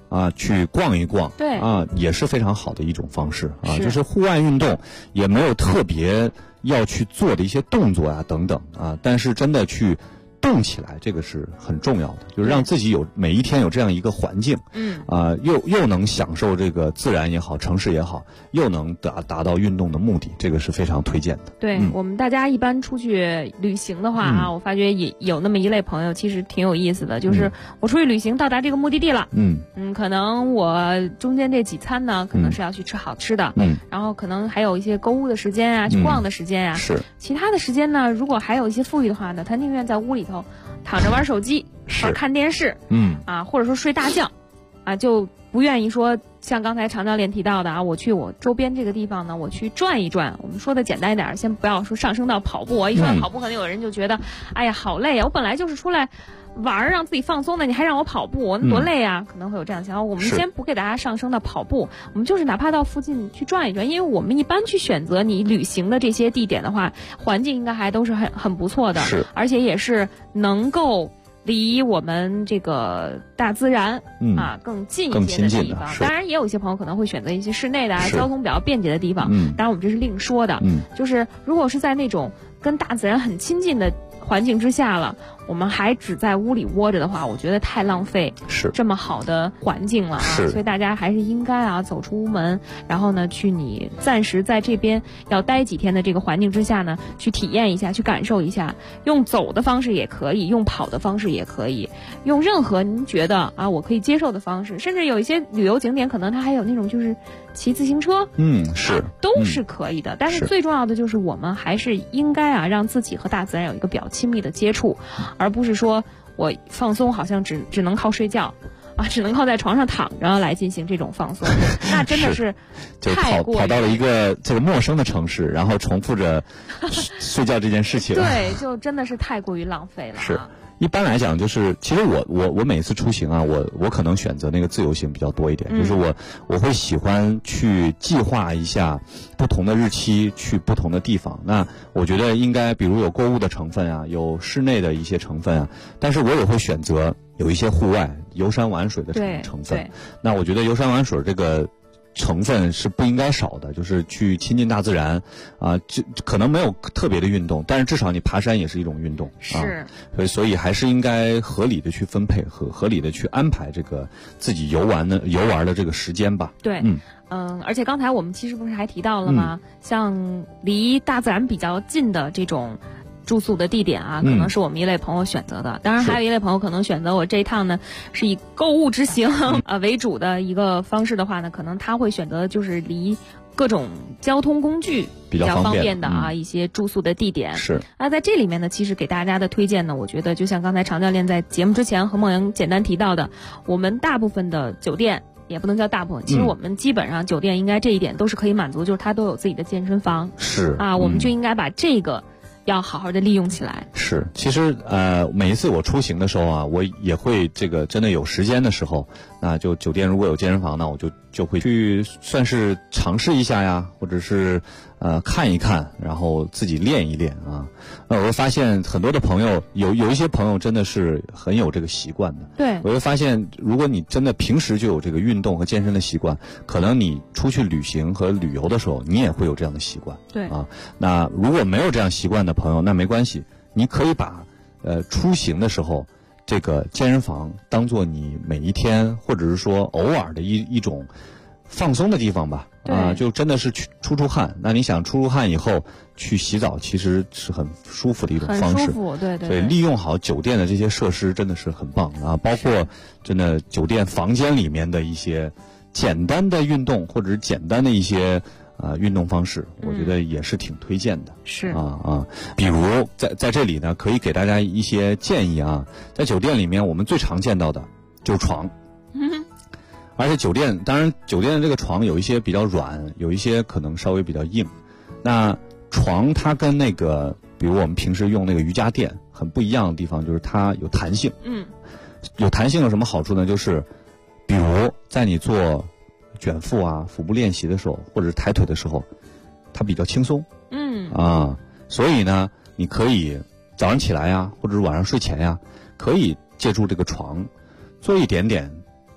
J: 啊，去逛一逛，
K: 对
J: 啊，也是非常好的一种方式啊。就是户外运动也没有特别要去做的一些动作啊等等啊，但是真的去动起来，这个是很重要的，就是让自己每一天有这样一个环境，又能享受这个自然也好，城市也好，又能达到运动的目的，这个是非常推荐的。
K: 对，我们大家一般出去旅行的话啊，我发觉也有那么一类朋友，其实挺有意思的，就是我出去旅行到达这个目的地了，可能我中间这几餐呢，可能是要去吃好吃的，然后可能还有一些购物的时间啊，去逛的时间啊，
J: 是
K: 其他的时间呢，如果还有一些富裕的话呢，他宁愿在屋里头躺着玩手机，或者看电视，或者说睡大觉，啊，就不愿意说像刚才常教练提到的啊，我去我周边这个地方呢，我去转一转。我们说的简单一点，先不要说上升到跑步啊，一说到跑步，可能有人就觉得，哎呀，好累啊！我本来就是出来玩让自己放松的，你还让我跑步，那多累啊！可能会有这样的想法。我们先不给大家上升到跑步，我们就是哪怕到附近去转一转，因为我们一般去选择你旅行的这些地点的话，环境应该还都是很不错的，而且也是能够离我们这个大自然更近一些的地方。当然也有一些朋友可能会选择一些室内的交通比较便捷的地方，当然我们这是另说的。就是如果是在那种跟大自然很亲近的环境之下了，我们还只在屋里窝着的话，我觉得太浪费这么好的环境了啊！所以大家还是应该走出屋门，然后呢，去你暂时在这边要待几天的这个环境之下呢，去体验一下，去感受一下。用走的方式也可以，用跑的方式也可以，用任何您觉得我可以接受的方式，甚至有一些旅游景点可能它还有那种就是骑自行车，都是可以的。但是最重要的就是我们还是应该让自己和大自然有一个比较亲密的接触，而不是说我放松好像只能靠睡觉只能靠在床上躺着来进行这种放松，那真的是太过
J: 跑到了一个这个陌生的城市，然后重复着睡觉这件事情，
K: 对，就真的是太过于浪费了。
J: 是。一般来讲，就是其实我每次出行我可能选择那个自由行比较多一点，就是我会喜欢去计划一下不同的日期去不同的地方。那我觉得应该比如有购物的成分有室内的一些成分但是我也会选择有一些户外游山玩水的成分。那我觉得游山玩水这个成分是不应该少的，就是去亲近大自然就可能没有特别的运动，但是至少你爬山也是一种运动所以还是应该合理的去分配和合理的去安排这个自己游玩的这个时间吧。
K: 对，而且刚才我们其实不是还提到了吗？像离大自然比较近的这种住宿的地点可能是我们一类朋友选择的。当然还有一类朋友可能选择我这一趟呢是以购物之行为主的一个方式的话呢，可能他会选择就是离各种交通工具比较方便的一些住宿的地点。
J: 是。
K: 那在这里面呢，其实给大家的推荐呢，我觉得就像刚才常教练在节目之前和梦莹简单提到的，我们大部分的酒店也不能叫大部分，其实我们基本上酒店应该这一点都是可以满足，就是它都有自己的健身房。
J: 是。
K: 我们就应该把这个要好好的利用起来。
J: 是，其实每一次我出行的时候我也会这个真的有时间的时候，那就酒店如果有健身房呢，我就会去算是尝试一下呀，或者是看一看，然后自己练一练我会发现很多的朋友有一些朋友真的是很有这个习惯的。
K: 对，
J: 我会发现如果你真的平时就有这个运动和健身的习惯，可能你出去旅行和旅游的时候，你也会有这样的习惯。
K: 对
J: 那如果没有这样习惯的朋友，那没关系，你可以把出行的时候这个健身房当做你每一天或者是说偶尔的一种放松的地方吧。就真的是去出汗。那你想出汗以后去洗澡，其实是很舒服的一种方式。
K: 很舒服，对。
J: 所以利用好酒店的这些设施真的是很棒包括真的酒店房间里面的一些简单的运动或者是简单的一些运动方式，我觉得也是挺推荐的。
K: 是
J: 比如在这里呢，可以给大家一些建议在酒店里面，我们最常见到的就是床。而且当然酒店的这个床有一些比较软，有一些可能稍微比较硬。那床它跟那个比如我们平时用那个瑜伽垫很不一样的地方，就是它有弹性。有弹性有什么好处呢？就是比如在你做卷腹腹部练习的时候，或者是抬腿的时候，它比较轻松。所以呢，你可以早上起来或者是晚上睡前可以借助这个床做一点点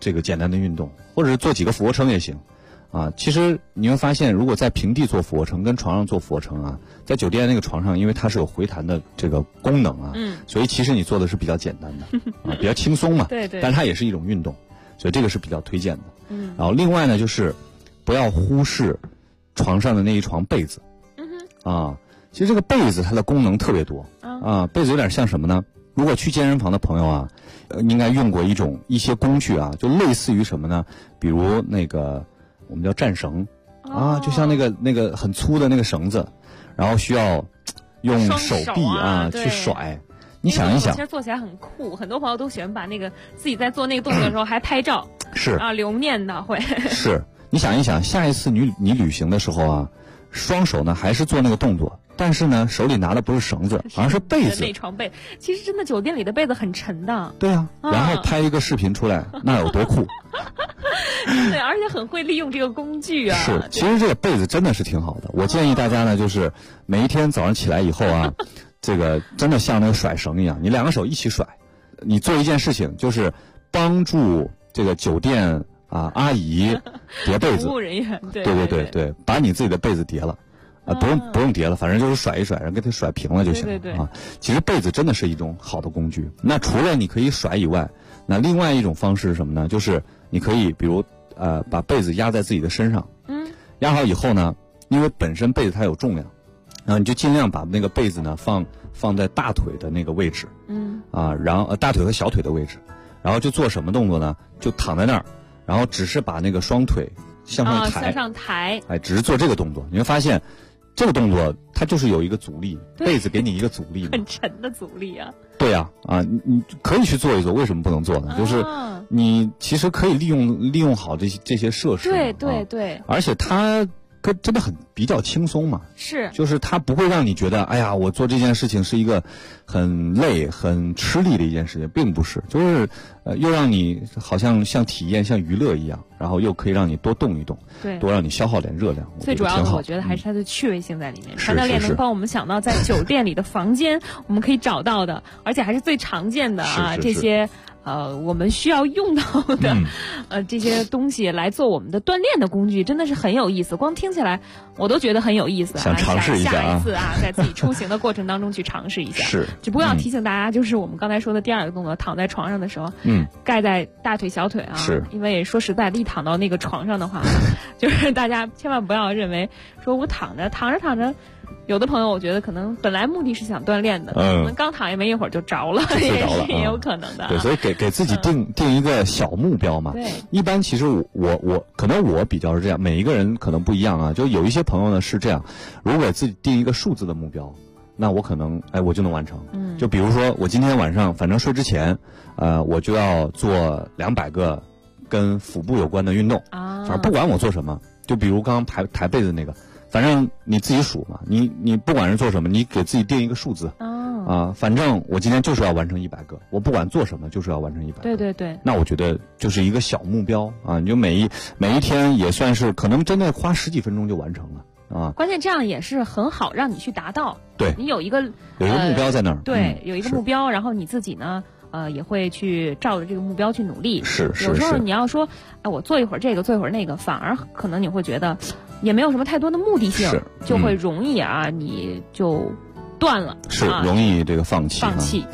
J: 这个简单的运动，或者是做几个俯卧撑也行。其实你会发现，如果在平地做俯卧撑跟床上做俯卧撑在酒店那个床上，因为它是有回弹的这个功能所以其实你做的是比较简单的比较轻松嘛。
K: 对对。
J: 但它也是一种运动，所以这个是比较推荐的。然后另外呢，就是不要忽视床上的那一床被子。其实这个被子它的功能特别多被子有点像什么呢？如果去健身房的朋友应该用过一些工具就类似于什么呢？比如那个我们叫战绳就像那个很粗的那个绳子，然后需要用手臂去甩。你想一想，
K: 其实做起来很酷，很多朋友都喜欢把那个自己在做那个动作的时候还拍照，
J: 是
K: 留念的会。
J: 是，你想一想，下一次你旅行的时候双手呢还是做那个动作，但是呢手里拿的不是绳子，好像是被子。
K: 那床被，其实真的酒店里的被子很沉的。
J: 对然后拍一个视频出来，那有多酷？
K: 对，而且很会利用这个工具
J: 是，其实这个被子真的是挺好的。我建议大家呢，就是每一天早上起来以后这个真的像那个甩绳一样，你两个手一起甩。你做一件事情，就是帮助这个酒店阿姨叠被子，
K: 服务人员，
J: 对，把你自己的被子叠了。不用叠了，反正就是甩一甩，然后给它甩平了就行了。
K: 对
J: 其实被子真的是一种好的工具。那除了你可以甩以外，那另外一种方式是什么呢？就是你可以比如把被子压在自己的身上，压好以后呢，因为本身被子它有重量，然后你就尽量把那个被子呢放在大腿的那个位置，然后大腿和小腿的位置，然后就做什么动作呢？就躺在那儿，然后只是把那个双腿向上抬，只是做这个动作，你会发现。这个动作它就是有一个阻力，被子给你一个阻力，
K: 很沉的阻力
J: 对你可以去做一做，为什么不能做呢？就是你其实可以利用好这些设施，
K: 对，
J: 而且它真的比较轻松嘛，就是它不会让你觉得，哎呀，我做这件事情是一个很累、很吃力的一件事情，并不是，就是又让你好像体验、像娱乐一样，然后又可以让你多动一动，
K: 对，
J: 多让你消耗点热量。
K: 最主要的，我觉得还是它的趣味性在里面。传教练能帮我们想到在酒店里的房间我们可以找到的，而且还是最常见的这些。我们需要用到的这些东西来做我们的锻炼的工具，真的是很有意思。光听起来我都觉得很有意思
J: 想尝试一下
K: 下一次在自己出行的过程当中去尝试一下。
J: 是，
K: 只不过要提醒大家，就是我们刚才说的第二个动作，躺在床上的时候，盖在大腿、小腿
J: 是，
K: 因为说实在的，一躺到那个床上的话，就是大家千万不要认为说我躺着。有的朋友我觉得可能本来目的是想锻炼的，可能刚躺下没一会儿就着了，也有可能的。
J: 对，所以给自己定一个小目标嘛。
K: 对，
J: 一般其实我可能我比较是这样，每一个人可能不一样就有一些朋友呢是这样，如果给自己定一个数字的目标，那我可能我就能完成。就比如说我今天晚上反正睡之前，我就要做200个跟腹部有关的运动反正不管我做什么，就比如刚刚抬被子那个。反正你自己数嘛，你不管是做什么，你给自己定一个数字反正我今天就是要完成100个，我不管做什么就是要完成100个。
K: 对。
J: 那我觉得就是一个小目标你就每一天也算是可能真的花10几分钟就完成了
K: 关键这样也是很好让你去达到。
J: 对，
K: 你有一个
J: 目标在那儿。
K: 对，有一个目标，然后你自己呢。也会去照着这个目标去努力。
J: 是。
K: 有时候你要说，我做一会儿这个，做一会儿那个，反而可能你会觉得，也没有什么太多的目的性，就会容易你就断了。
J: 是，容易这个放弃。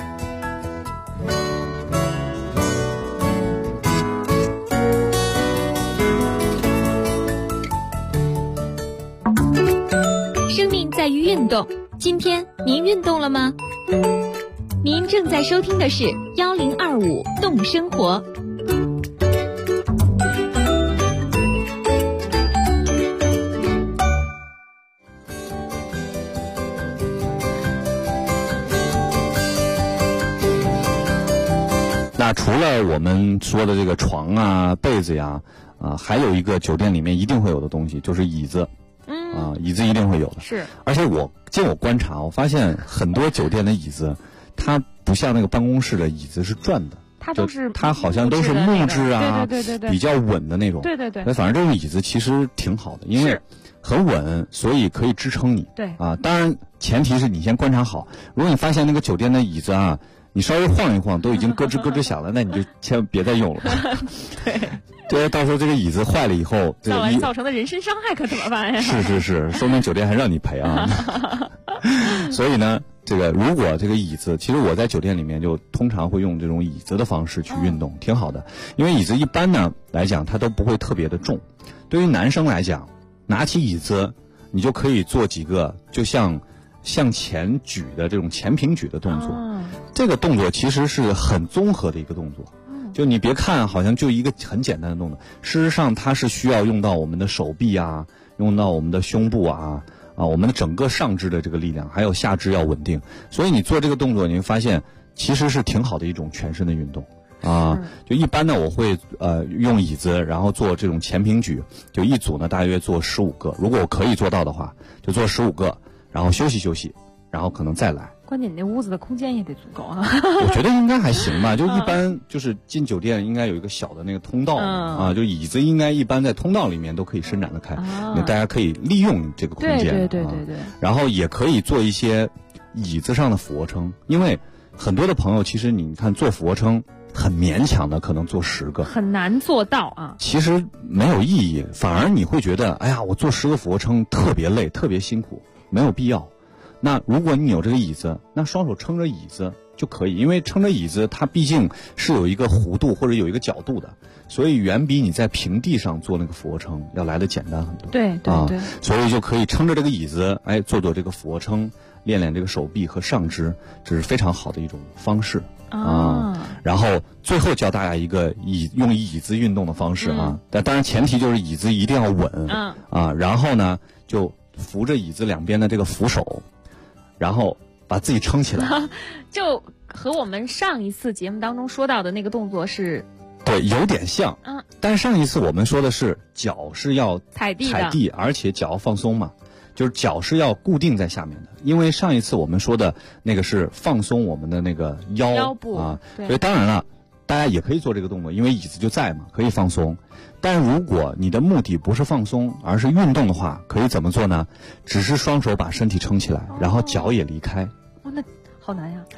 F: 生命在于运动，今天您运动了吗？您正在收听的是1025动生活。
J: 那除了我们说的这个床被子呀，还有一个酒店里面一定会有的东西，就是椅子。椅子一定会有的。
K: 是。
J: 而且我观察，我发现很多酒店的椅子。它不像那个办公室的椅子是转的，它好像都是木质
K: 对，
J: 比较稳的那种。
K: 对。
J: 反正这种椅子其实挺好的，因为很稳，所以可以支撑你。
K: 对
J: 当然前提是你先观察好。如果你发现那个酒店的椅子你稍微晃一晃都已经咯吱咯吱响了，那你就千万别再用了。对，到时候这个椅子坏了以后，这个
K: 造成的人身伤害可怎么办呀？
J: 是，说明酒店还让你赔啊。所以呢，这个如果这个椅子，其实我在酒店里面就通常会用这种椅子的方式去运动，挺好的。因为椅子一般呢来讲，它都不会特别的重。对于男生来讲，拿起椅子，你就可以做几个就像向前举的这种前平举的动作。这个动作其实是很综合的一个动作。就你别看好像就一个很简单的动作，事实上它是需要用到我们的手臂啊，用到我们的胸部啊，我们的整个上肢的这个力量，还有下肢要稳定。所以你做这个动作，你会发现其实是挺好的一种全身的运动啊。就一般呢，我会用椅子，然后做这种前平举，就一组呢大约做15个，如果我可以做到的话，就做15个，然后休息休息，然后可能再来。
K: 关键你那屋子的空间也得足够啊。
J: 我觉得应该还行吧，就一般就是进酒店应该有一个小的那个通道啊，就椅子应该一般在通道里面都可以伸展得开，大家可以利用这个空间。
K: 对。
J: 然后也可以做一些椅子上的俯卧撑，因为很多的朋友其实你看做俯卧撑很勉强的，可能做10个，
K: 很难做到啊。
J: 其实没有意义，反而你会觉得，哎呀，我做10个俯卧撑特别累，特别辛苦，没有必要。那如果你有这个椅子，那双手撑着椅子就可以，因为撑着椅子它毕竟是有一个弧度或者有一个角度的，所以远比你在平地上做那个俯卧撑要来的简单很多。
K: 对，
J: 所以就可以撑着这个椅子，做这个俯卧撑，练练这个手臂和上肢，这是非常好的一种方式啊。然后最后教大家一个用椅子运动的方式啊，但当然前提就是椅子一定要稳啊。然后呢，就扶着椅子两边的这个扶手。然后把自己撑起来，
K: 就和我们上一次节目当中说到的那个动作是，
J: 对，有点像。但是上一次我们说的是脚是要
K: 踩地，
J: 而且脚要放松嘛，就是脚是要固定在下面的。因为上一次我们说的那个是放松我们的那个腰
K: 部
J: 啊，所以当然了，大家也可以做这个动作，因为椅子就在嘛，可以放松。但如果你的目的不是放松，而是运动的话，可以怎么做呢？只是双手把身体撑起来，然后脚也离开。
K: 那好难呀！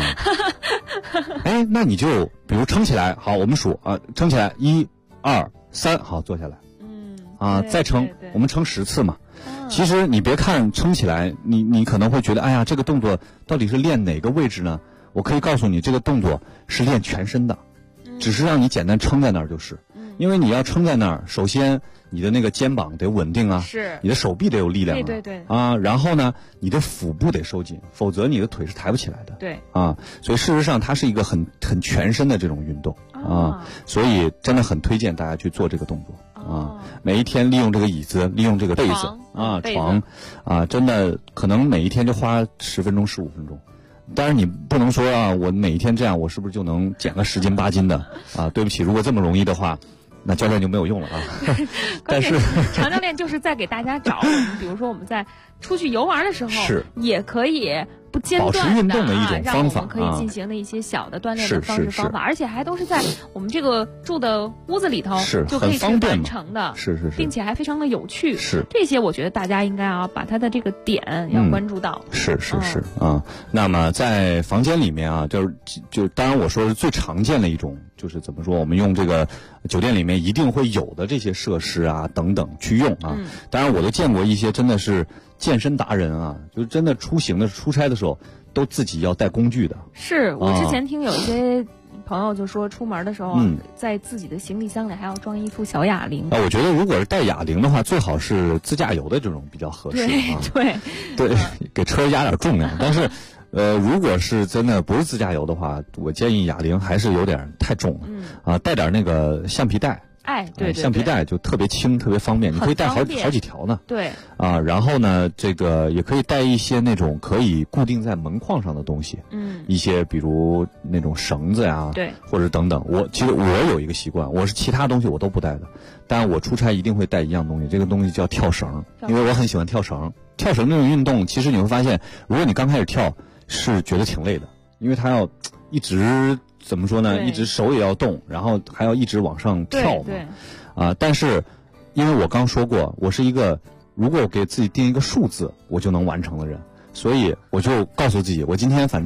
J: 那你就比如撑起来，好，我们数啊，撑起来1、2、3，好，坐下来。再撑，我们撑10次嘛。其实你别看撑起来，你可能会觉得，哎呀，这个动作到底是练哪个位置呢？我可以告诉你，这个动作是练全身的，只是让你简单撑在那儿就是。因为你要撑在那儿，首先你的那个肩膀得稳定啊，
K: 是
J: 你的手臂得有力量啊，
K: 对
J: 然后呢，你的腹部得收紧，否则你的腿是抬不起来的。
K: 对
J: 所以事实上它是一个很全身的这种运动所以真的很推荐大家去做这个动作每一天利用这个椅子，利用这个被子床真的可能每一天就花10分钟15分钟。当然你不能说我每一天这样，我是不是就能减个10斤8斤的对不起，如果这么容易的话，那教练就没有用了但是
K: 常教练就是在给大家找比如说我们在出去游玩的时候也可以不间断的
J: 保持运动的一种方法，
K: 让我们可以进行的一些小的锻炼的方式方法，而且还都是在我们这个住的屋子里头就可以去完成的，
J: 是，
K: 并且还非常的有趣。
J: 是
K: 这些，我觉得大家应该把它的这个点要关注到。
J: 是那么在房间里面就当然我说是最常见的一种，就是怎么说，我们用这个酒店里面一定会有的这些设施等等去用当然我都见过一些真的是健身达人就是真的出差的时候都自己要带工具的。
K: 是我之前听有一些朋友就说，出门的时候在自己的行李箱里还要装一副小哑铃。
J: 我觉得如果是带哑铃的话，最好是自驾游的这种比较合适对，给车压点重量。但是如果是真的不是自驾游的话，我建议哑铃还是有点太重了带点那个橡皮带。
K: 对，
J: 橡皮带就特别轻，特别方便，你可以带好几条呢。
K: 对
J: 然后呢，这个也可以带一些那种可以固定在门框上的东西，一些比如那种绳子
K: 对，
J: 或者等等。其实我有一个习惯，我是其他东西我都不带的，但我出差一定会带一样东西，这个东西叫跳绳，因为我很喜欢跳绳。跳绳这种运动，其实你会发现，如果你刚开始跳，是觉得挺累的，因为它要一直。怎么说呢？一直手也要动，然后还要一直往上跳嘛。但是因为我刚说过，我是一个如果我给自己定一个数字，我就能完成的人，所以我就告诉自己，我今天反正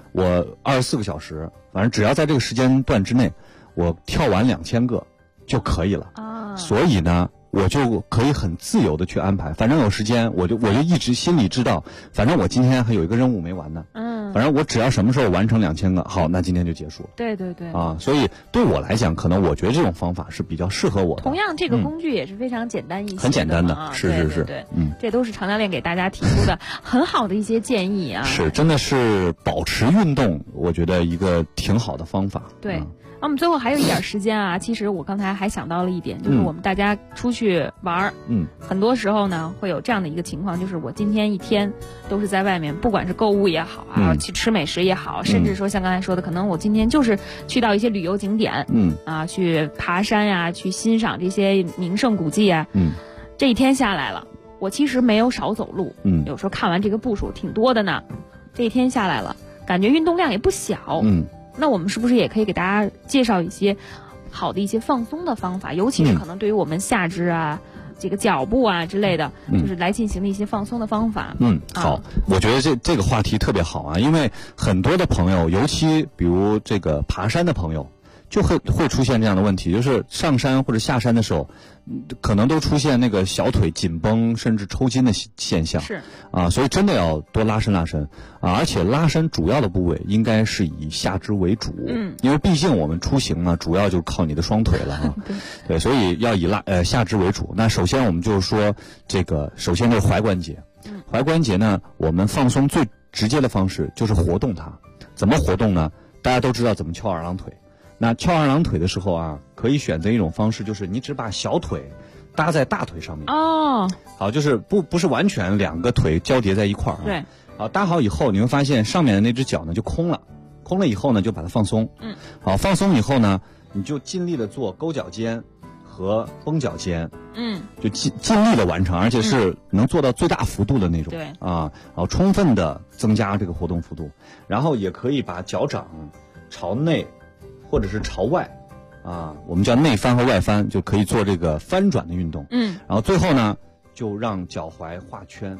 J: 我24个小时，反正只要在这个时间段之内，我跳完2000个就可以了啊。所以呢，我就可以很自由的去安排，反正有时间，我就一直心里知道，反正我今天还有一个任务没完呢。反正我只要什么时候完成2000个，好，那今天就结束了。
K: 对对对。
J: 啊，所以对我来讲，可能我觉得这种方法是比较适合我的。
K: 同样，这个工具也是非常简单易行，
J: 很简单的，是。
K: 对，这都是常教练给大家提出的很好的一些建议啊。
J: 是，真的是保持运动，我觉得一个挺好的方法。
K: 对。那我们最后还有一点时间啊，其实我刚才还想到了一点，就是我们大家出去玩很多时候呢会有这样的一个情况，就是我今天一天都是在外面，不管是购物也好啊，去吃美食也好，甚至说像刚才说的，可能我今天就是去到一些旅游景点，去爬山呀，去欣赏这些名胜古迹啊，这一天下来了，我其实没有少走路，有时候看完这个步数挺多的呢，这一天下来了，感觉运动量也不小，那我们是不是也可以给大家介绍一些好的一些放松的方法，尤其是可能对于我们下肢啊、这个脚部啊之类的，就是来进行的一些放松的方法。
J: 好，我觉得这个话题特别好啊，因为很多的朋友，尤其比如这个爬山的朋友，就会出现这样的问题，就是上山或者下山的时候，可能都出现那个小腿紧绷甚至抽筋的现象。
K: 是
J: 啊，所以真的要多拉伸拉伸啊，而且拉伸主要的部位应该是以下肢为主，因为毕竟我们出行呢，主要就是靠你的双腿了啊。对，所以要以下肢为主。那首先我们就是说首先就是踝关节，踝关节呢，我们放松最直接的方式就是活动它。怎么活动呢？大家都知道怎么翘二郎腿。那翘二郎腿的时候啊，可以选择一种方式，就是你只把小腿搭在大腿上面。好，就是不是完全两个腿交叠在一块儿啊。
K: 对。
J: 好，搭好以后，你会发现上面的那只脚呢就空了，空了以后呢就把它放松。好，放松以后呢，你就尽力的做勾脚尖和绷脚尖。就尽力的完成，而且是能做到最大幅度的那种。
K: 对。
J: 啊，然后充分的增加这个活动幅度，然后也可以把脚掌朝内或者是朝外，我们叫内翻和外翻，就可以做这个翻转的运动。然后最后呢，就让脚踝画圈，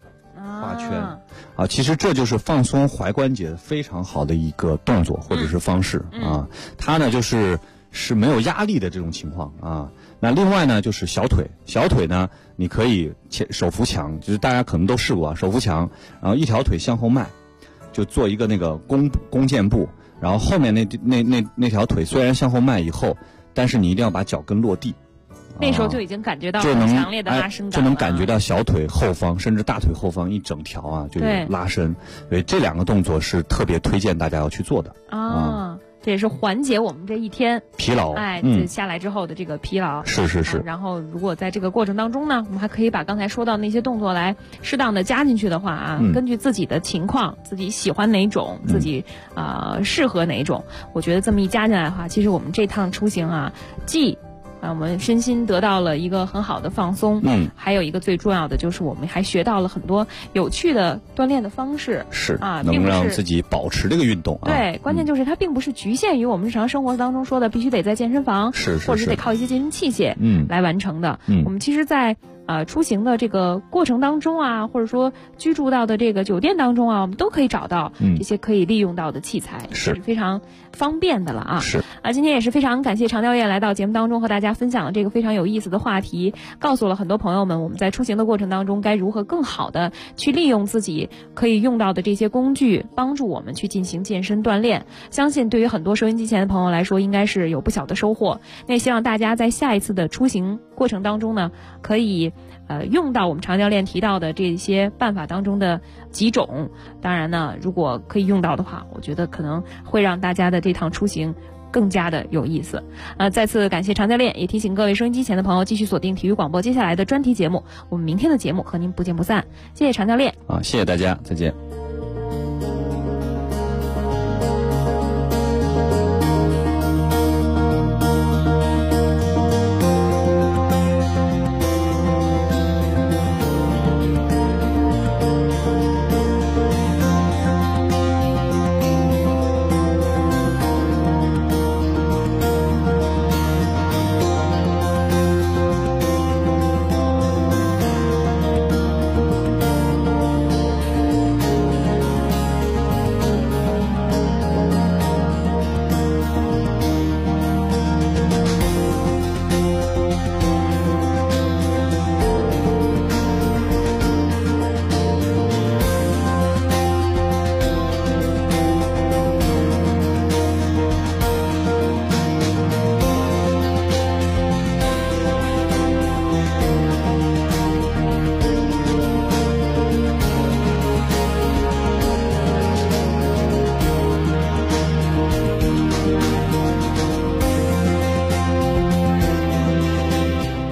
J: 其实这就是放松踝关节非常好的一个动作或者是方式啊。它呢就是没有压力的这种情况啊。那另外呢就是小腿呢，你可以手扶墙，就是大家可能都试过啊，手扶墙，然后一条腿向后迈，就做一个那个弓箭步。然后后面那条腿虽然向后迈以后，但是你一定要把脚跟落地。
K: 那时候就已经感觉到很强烈的拉伸感了，
J: 就能感觉到小腿后方甚至大腿后方一整条啊就有拉伸。所以这两个动作是特别推荐大家要去做的
K: 这也是缓解我们这一天
J: 疲劳，
K: 下来之后的这个疲劳。
J: 是。
K: 然后，如果在这个过程当中呢，我们还可以把刚才说到那些动作来适当的加进去的话啊，根据自己的情况，自己喜欢哪种，自己适合哪种，我觉得这么一加进来的话，其实我们这趟出行啊，既我们身心得到了一个很好的放松，还有一个最重要的就是我们还学到了很多有趣的锻炼的方式，
J: 能让自己保持这个运动。
K: 对，关键就是它并不是局限于我们日常生活当中说的必须得在健身房，或者是得靠一些健身器械来完成的。我们其实在出行的这个过程当中啊，或者说居住到的这个酒店当中啊，我们都可以找到这些可以利用到的器材，是非常方便的了啊。今天也是非常感谢常教练来到节目当中和大家分享了这个非常有意思的话题，告诉了很多朋友们我们在出行的过程当中该如何更好的去利用自己可以用到的这些工具，帮助我们去进行健身锻炼。相信对于很多收音机前的朋友来说，应该是有不小的收获。那也希望大家在下一次的出行过程当中呢，可以用到我们常教练提到的这些办法当中的几种。当然呢，如果可以用到的话，我觉得可能会让大家的这趟出行更加的有意思。再次感谢常教练，也提醒各位收音机前的朋友继续锁定体育广播接下来的专题节目，我们明天的节目和您不见不散。谢谢常教练。
J: 谢谢大家，再见。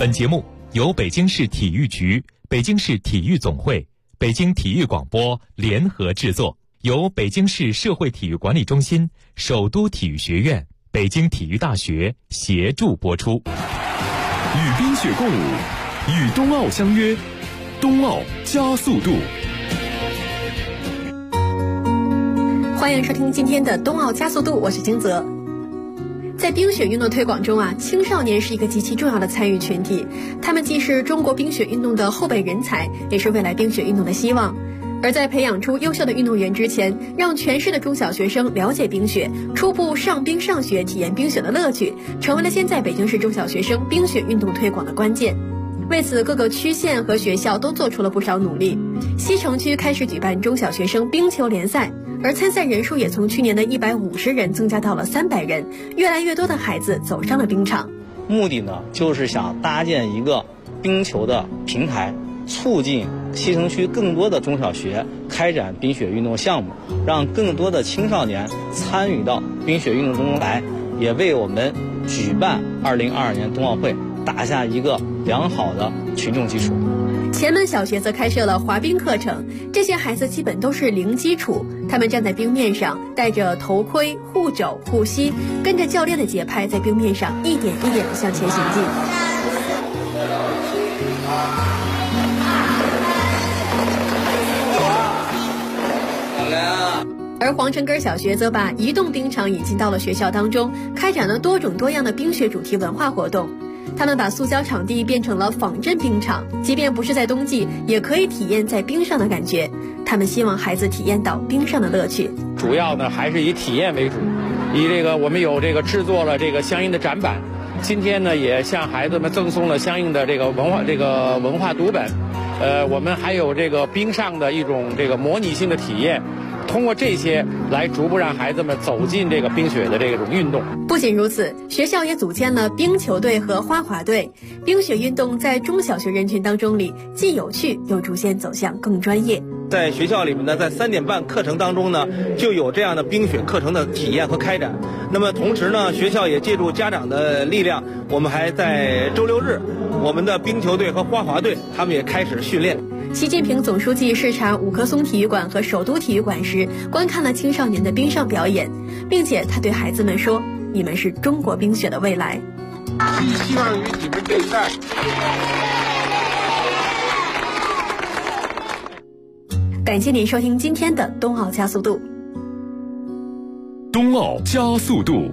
G: 本节目由北京市体育局、北京市体育总会、北京体育广播联合制作，由北京市社会体育管理中心、首都体育学院、北京体育大学协助播出。
A: 与冰雪共舞，与冬奥相约，冬奥加速度。
L: 欢迎收听今天的冬奥加速度，我是金泽。在冰雪运动推广中青少年是一个极其重要的参与群体，他们既是中国冰雪运动的后备人才，也是未来冰雪运动的希望。而在培养出优秀的运动员之前，让全市的中小学生了解冰雪，初步上冰上雪，体验冰雪的乐趣，成为了现在北京市中小学生冰雪运动推广的关键。为此，各个区县和学校都做出了不少努力。西城区开始举办中小学生冰球联赛，而参赛人数也从去年的150人增加到了300人，越来越多的孩子走上了冰场。
M: 目的呢，就是想搭建一个冰球的平台，促进西城区更多的中小学开展冰雪运动项目，让更多的青少年参与到冰雪运动中来，也为我们举办2022年冬奥会打下一个良好的群众基础。
L: 前门小学则开设了滑冰课程，这些孩子基本都是零基础，他们站在冰面上，戴着头盔、护肘、护膝，跟着教练的节拍，在冰面上一点一点地向前行进。而皇城根小学则把移动冰场引进到了学校当中，开展了多种多样的冰雪主题文化活动。他们把塑胶场地变成了仿真冰场，即便不是在冬季，也可以体验在冰上的感觉。他们希望孩子体验到冰上的乐趣。
N: 主要呢还是以体验为主，我们有制作了相应的展板，今天呢也向孩子们赠送了相应的文化读本。我们还有冰上的一种模拟性的体验。通过这些来逐步让孩子们走进冰雪的这种运动。
L: 不仅如此，学校也组建了冰球队和花滑队。冰雪运动在中小学人群当中既有趣，又逐渐走向更专业。
M: 在学校里面呢，在3点半课程当中呢，就有这样的冰雪课程的体验和开展。那么同时呢，学校也借助家长的力量，我们还在周6日，我们的冰球队和花滑队他们也开始训练。
L: 习近平总书记视察五棵松体育馆和首都体育馆时，观看了青少年的冰上表演，并且他对孩子们说：“你们是中国冰雪的未来。”
O: 希望于你们这一代。
L: 感谢您收听今天的冬奥加速度。
A: 冬奥加速度。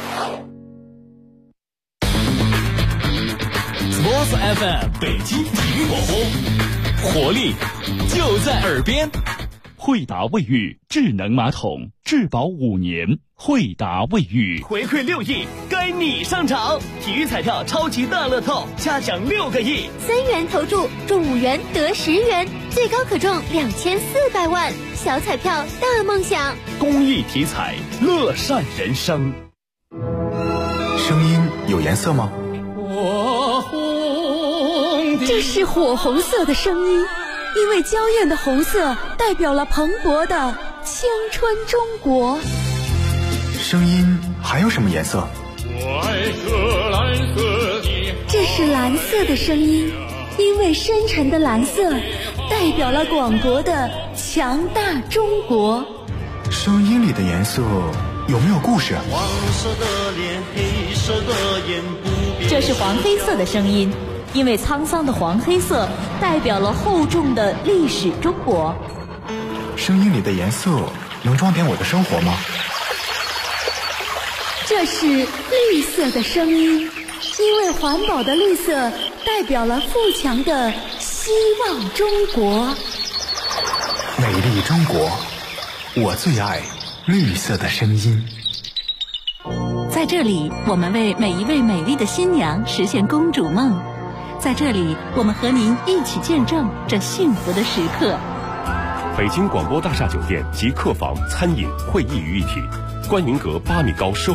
B: Sports FM 北京体育广播，活力就在耳边。
A: 惠达卫浴智能马桶，质保5年。惠达卫浴
B: 回馈6亿，该你上场！体育彩票超级大乐透，嘉奖6个亿
F: ，3元投注中5元得10元，最高可中2400万，小彩票大梦想。
A: 公益体彩，乐善人生。
P: 声音有颜色吗？
Q: 这是火红色的声音，因为娇艳的红色代表了蓬勃的青春中国。
P: 声音还有什么颜色？
Q: 这是蓝色的声音，因为深沉的蓝色代表了广博的强大中国。
P: 声音里的颜色有没有故事？
R: 黄色的脸，黑色的眼，不变。
S: 这是黄黑色的声音，因为沧桑的黄黑色代表了厚重的历史中国。
P: 声音里的颜色能装点我的生活吗？
Q: 这是绿色的声音，因为环保的绿色代表了富强的希望中国。
P: 美丽中国，我最爱绿色的声音。
S: 在这里，我们为每一位美丽的新娘实现公主梦。在这里，我们和您一起见证这幸福的时刻。
A: 北京广播大厦酒店及客房、餐饮、会议于一体，观云阁8米高奢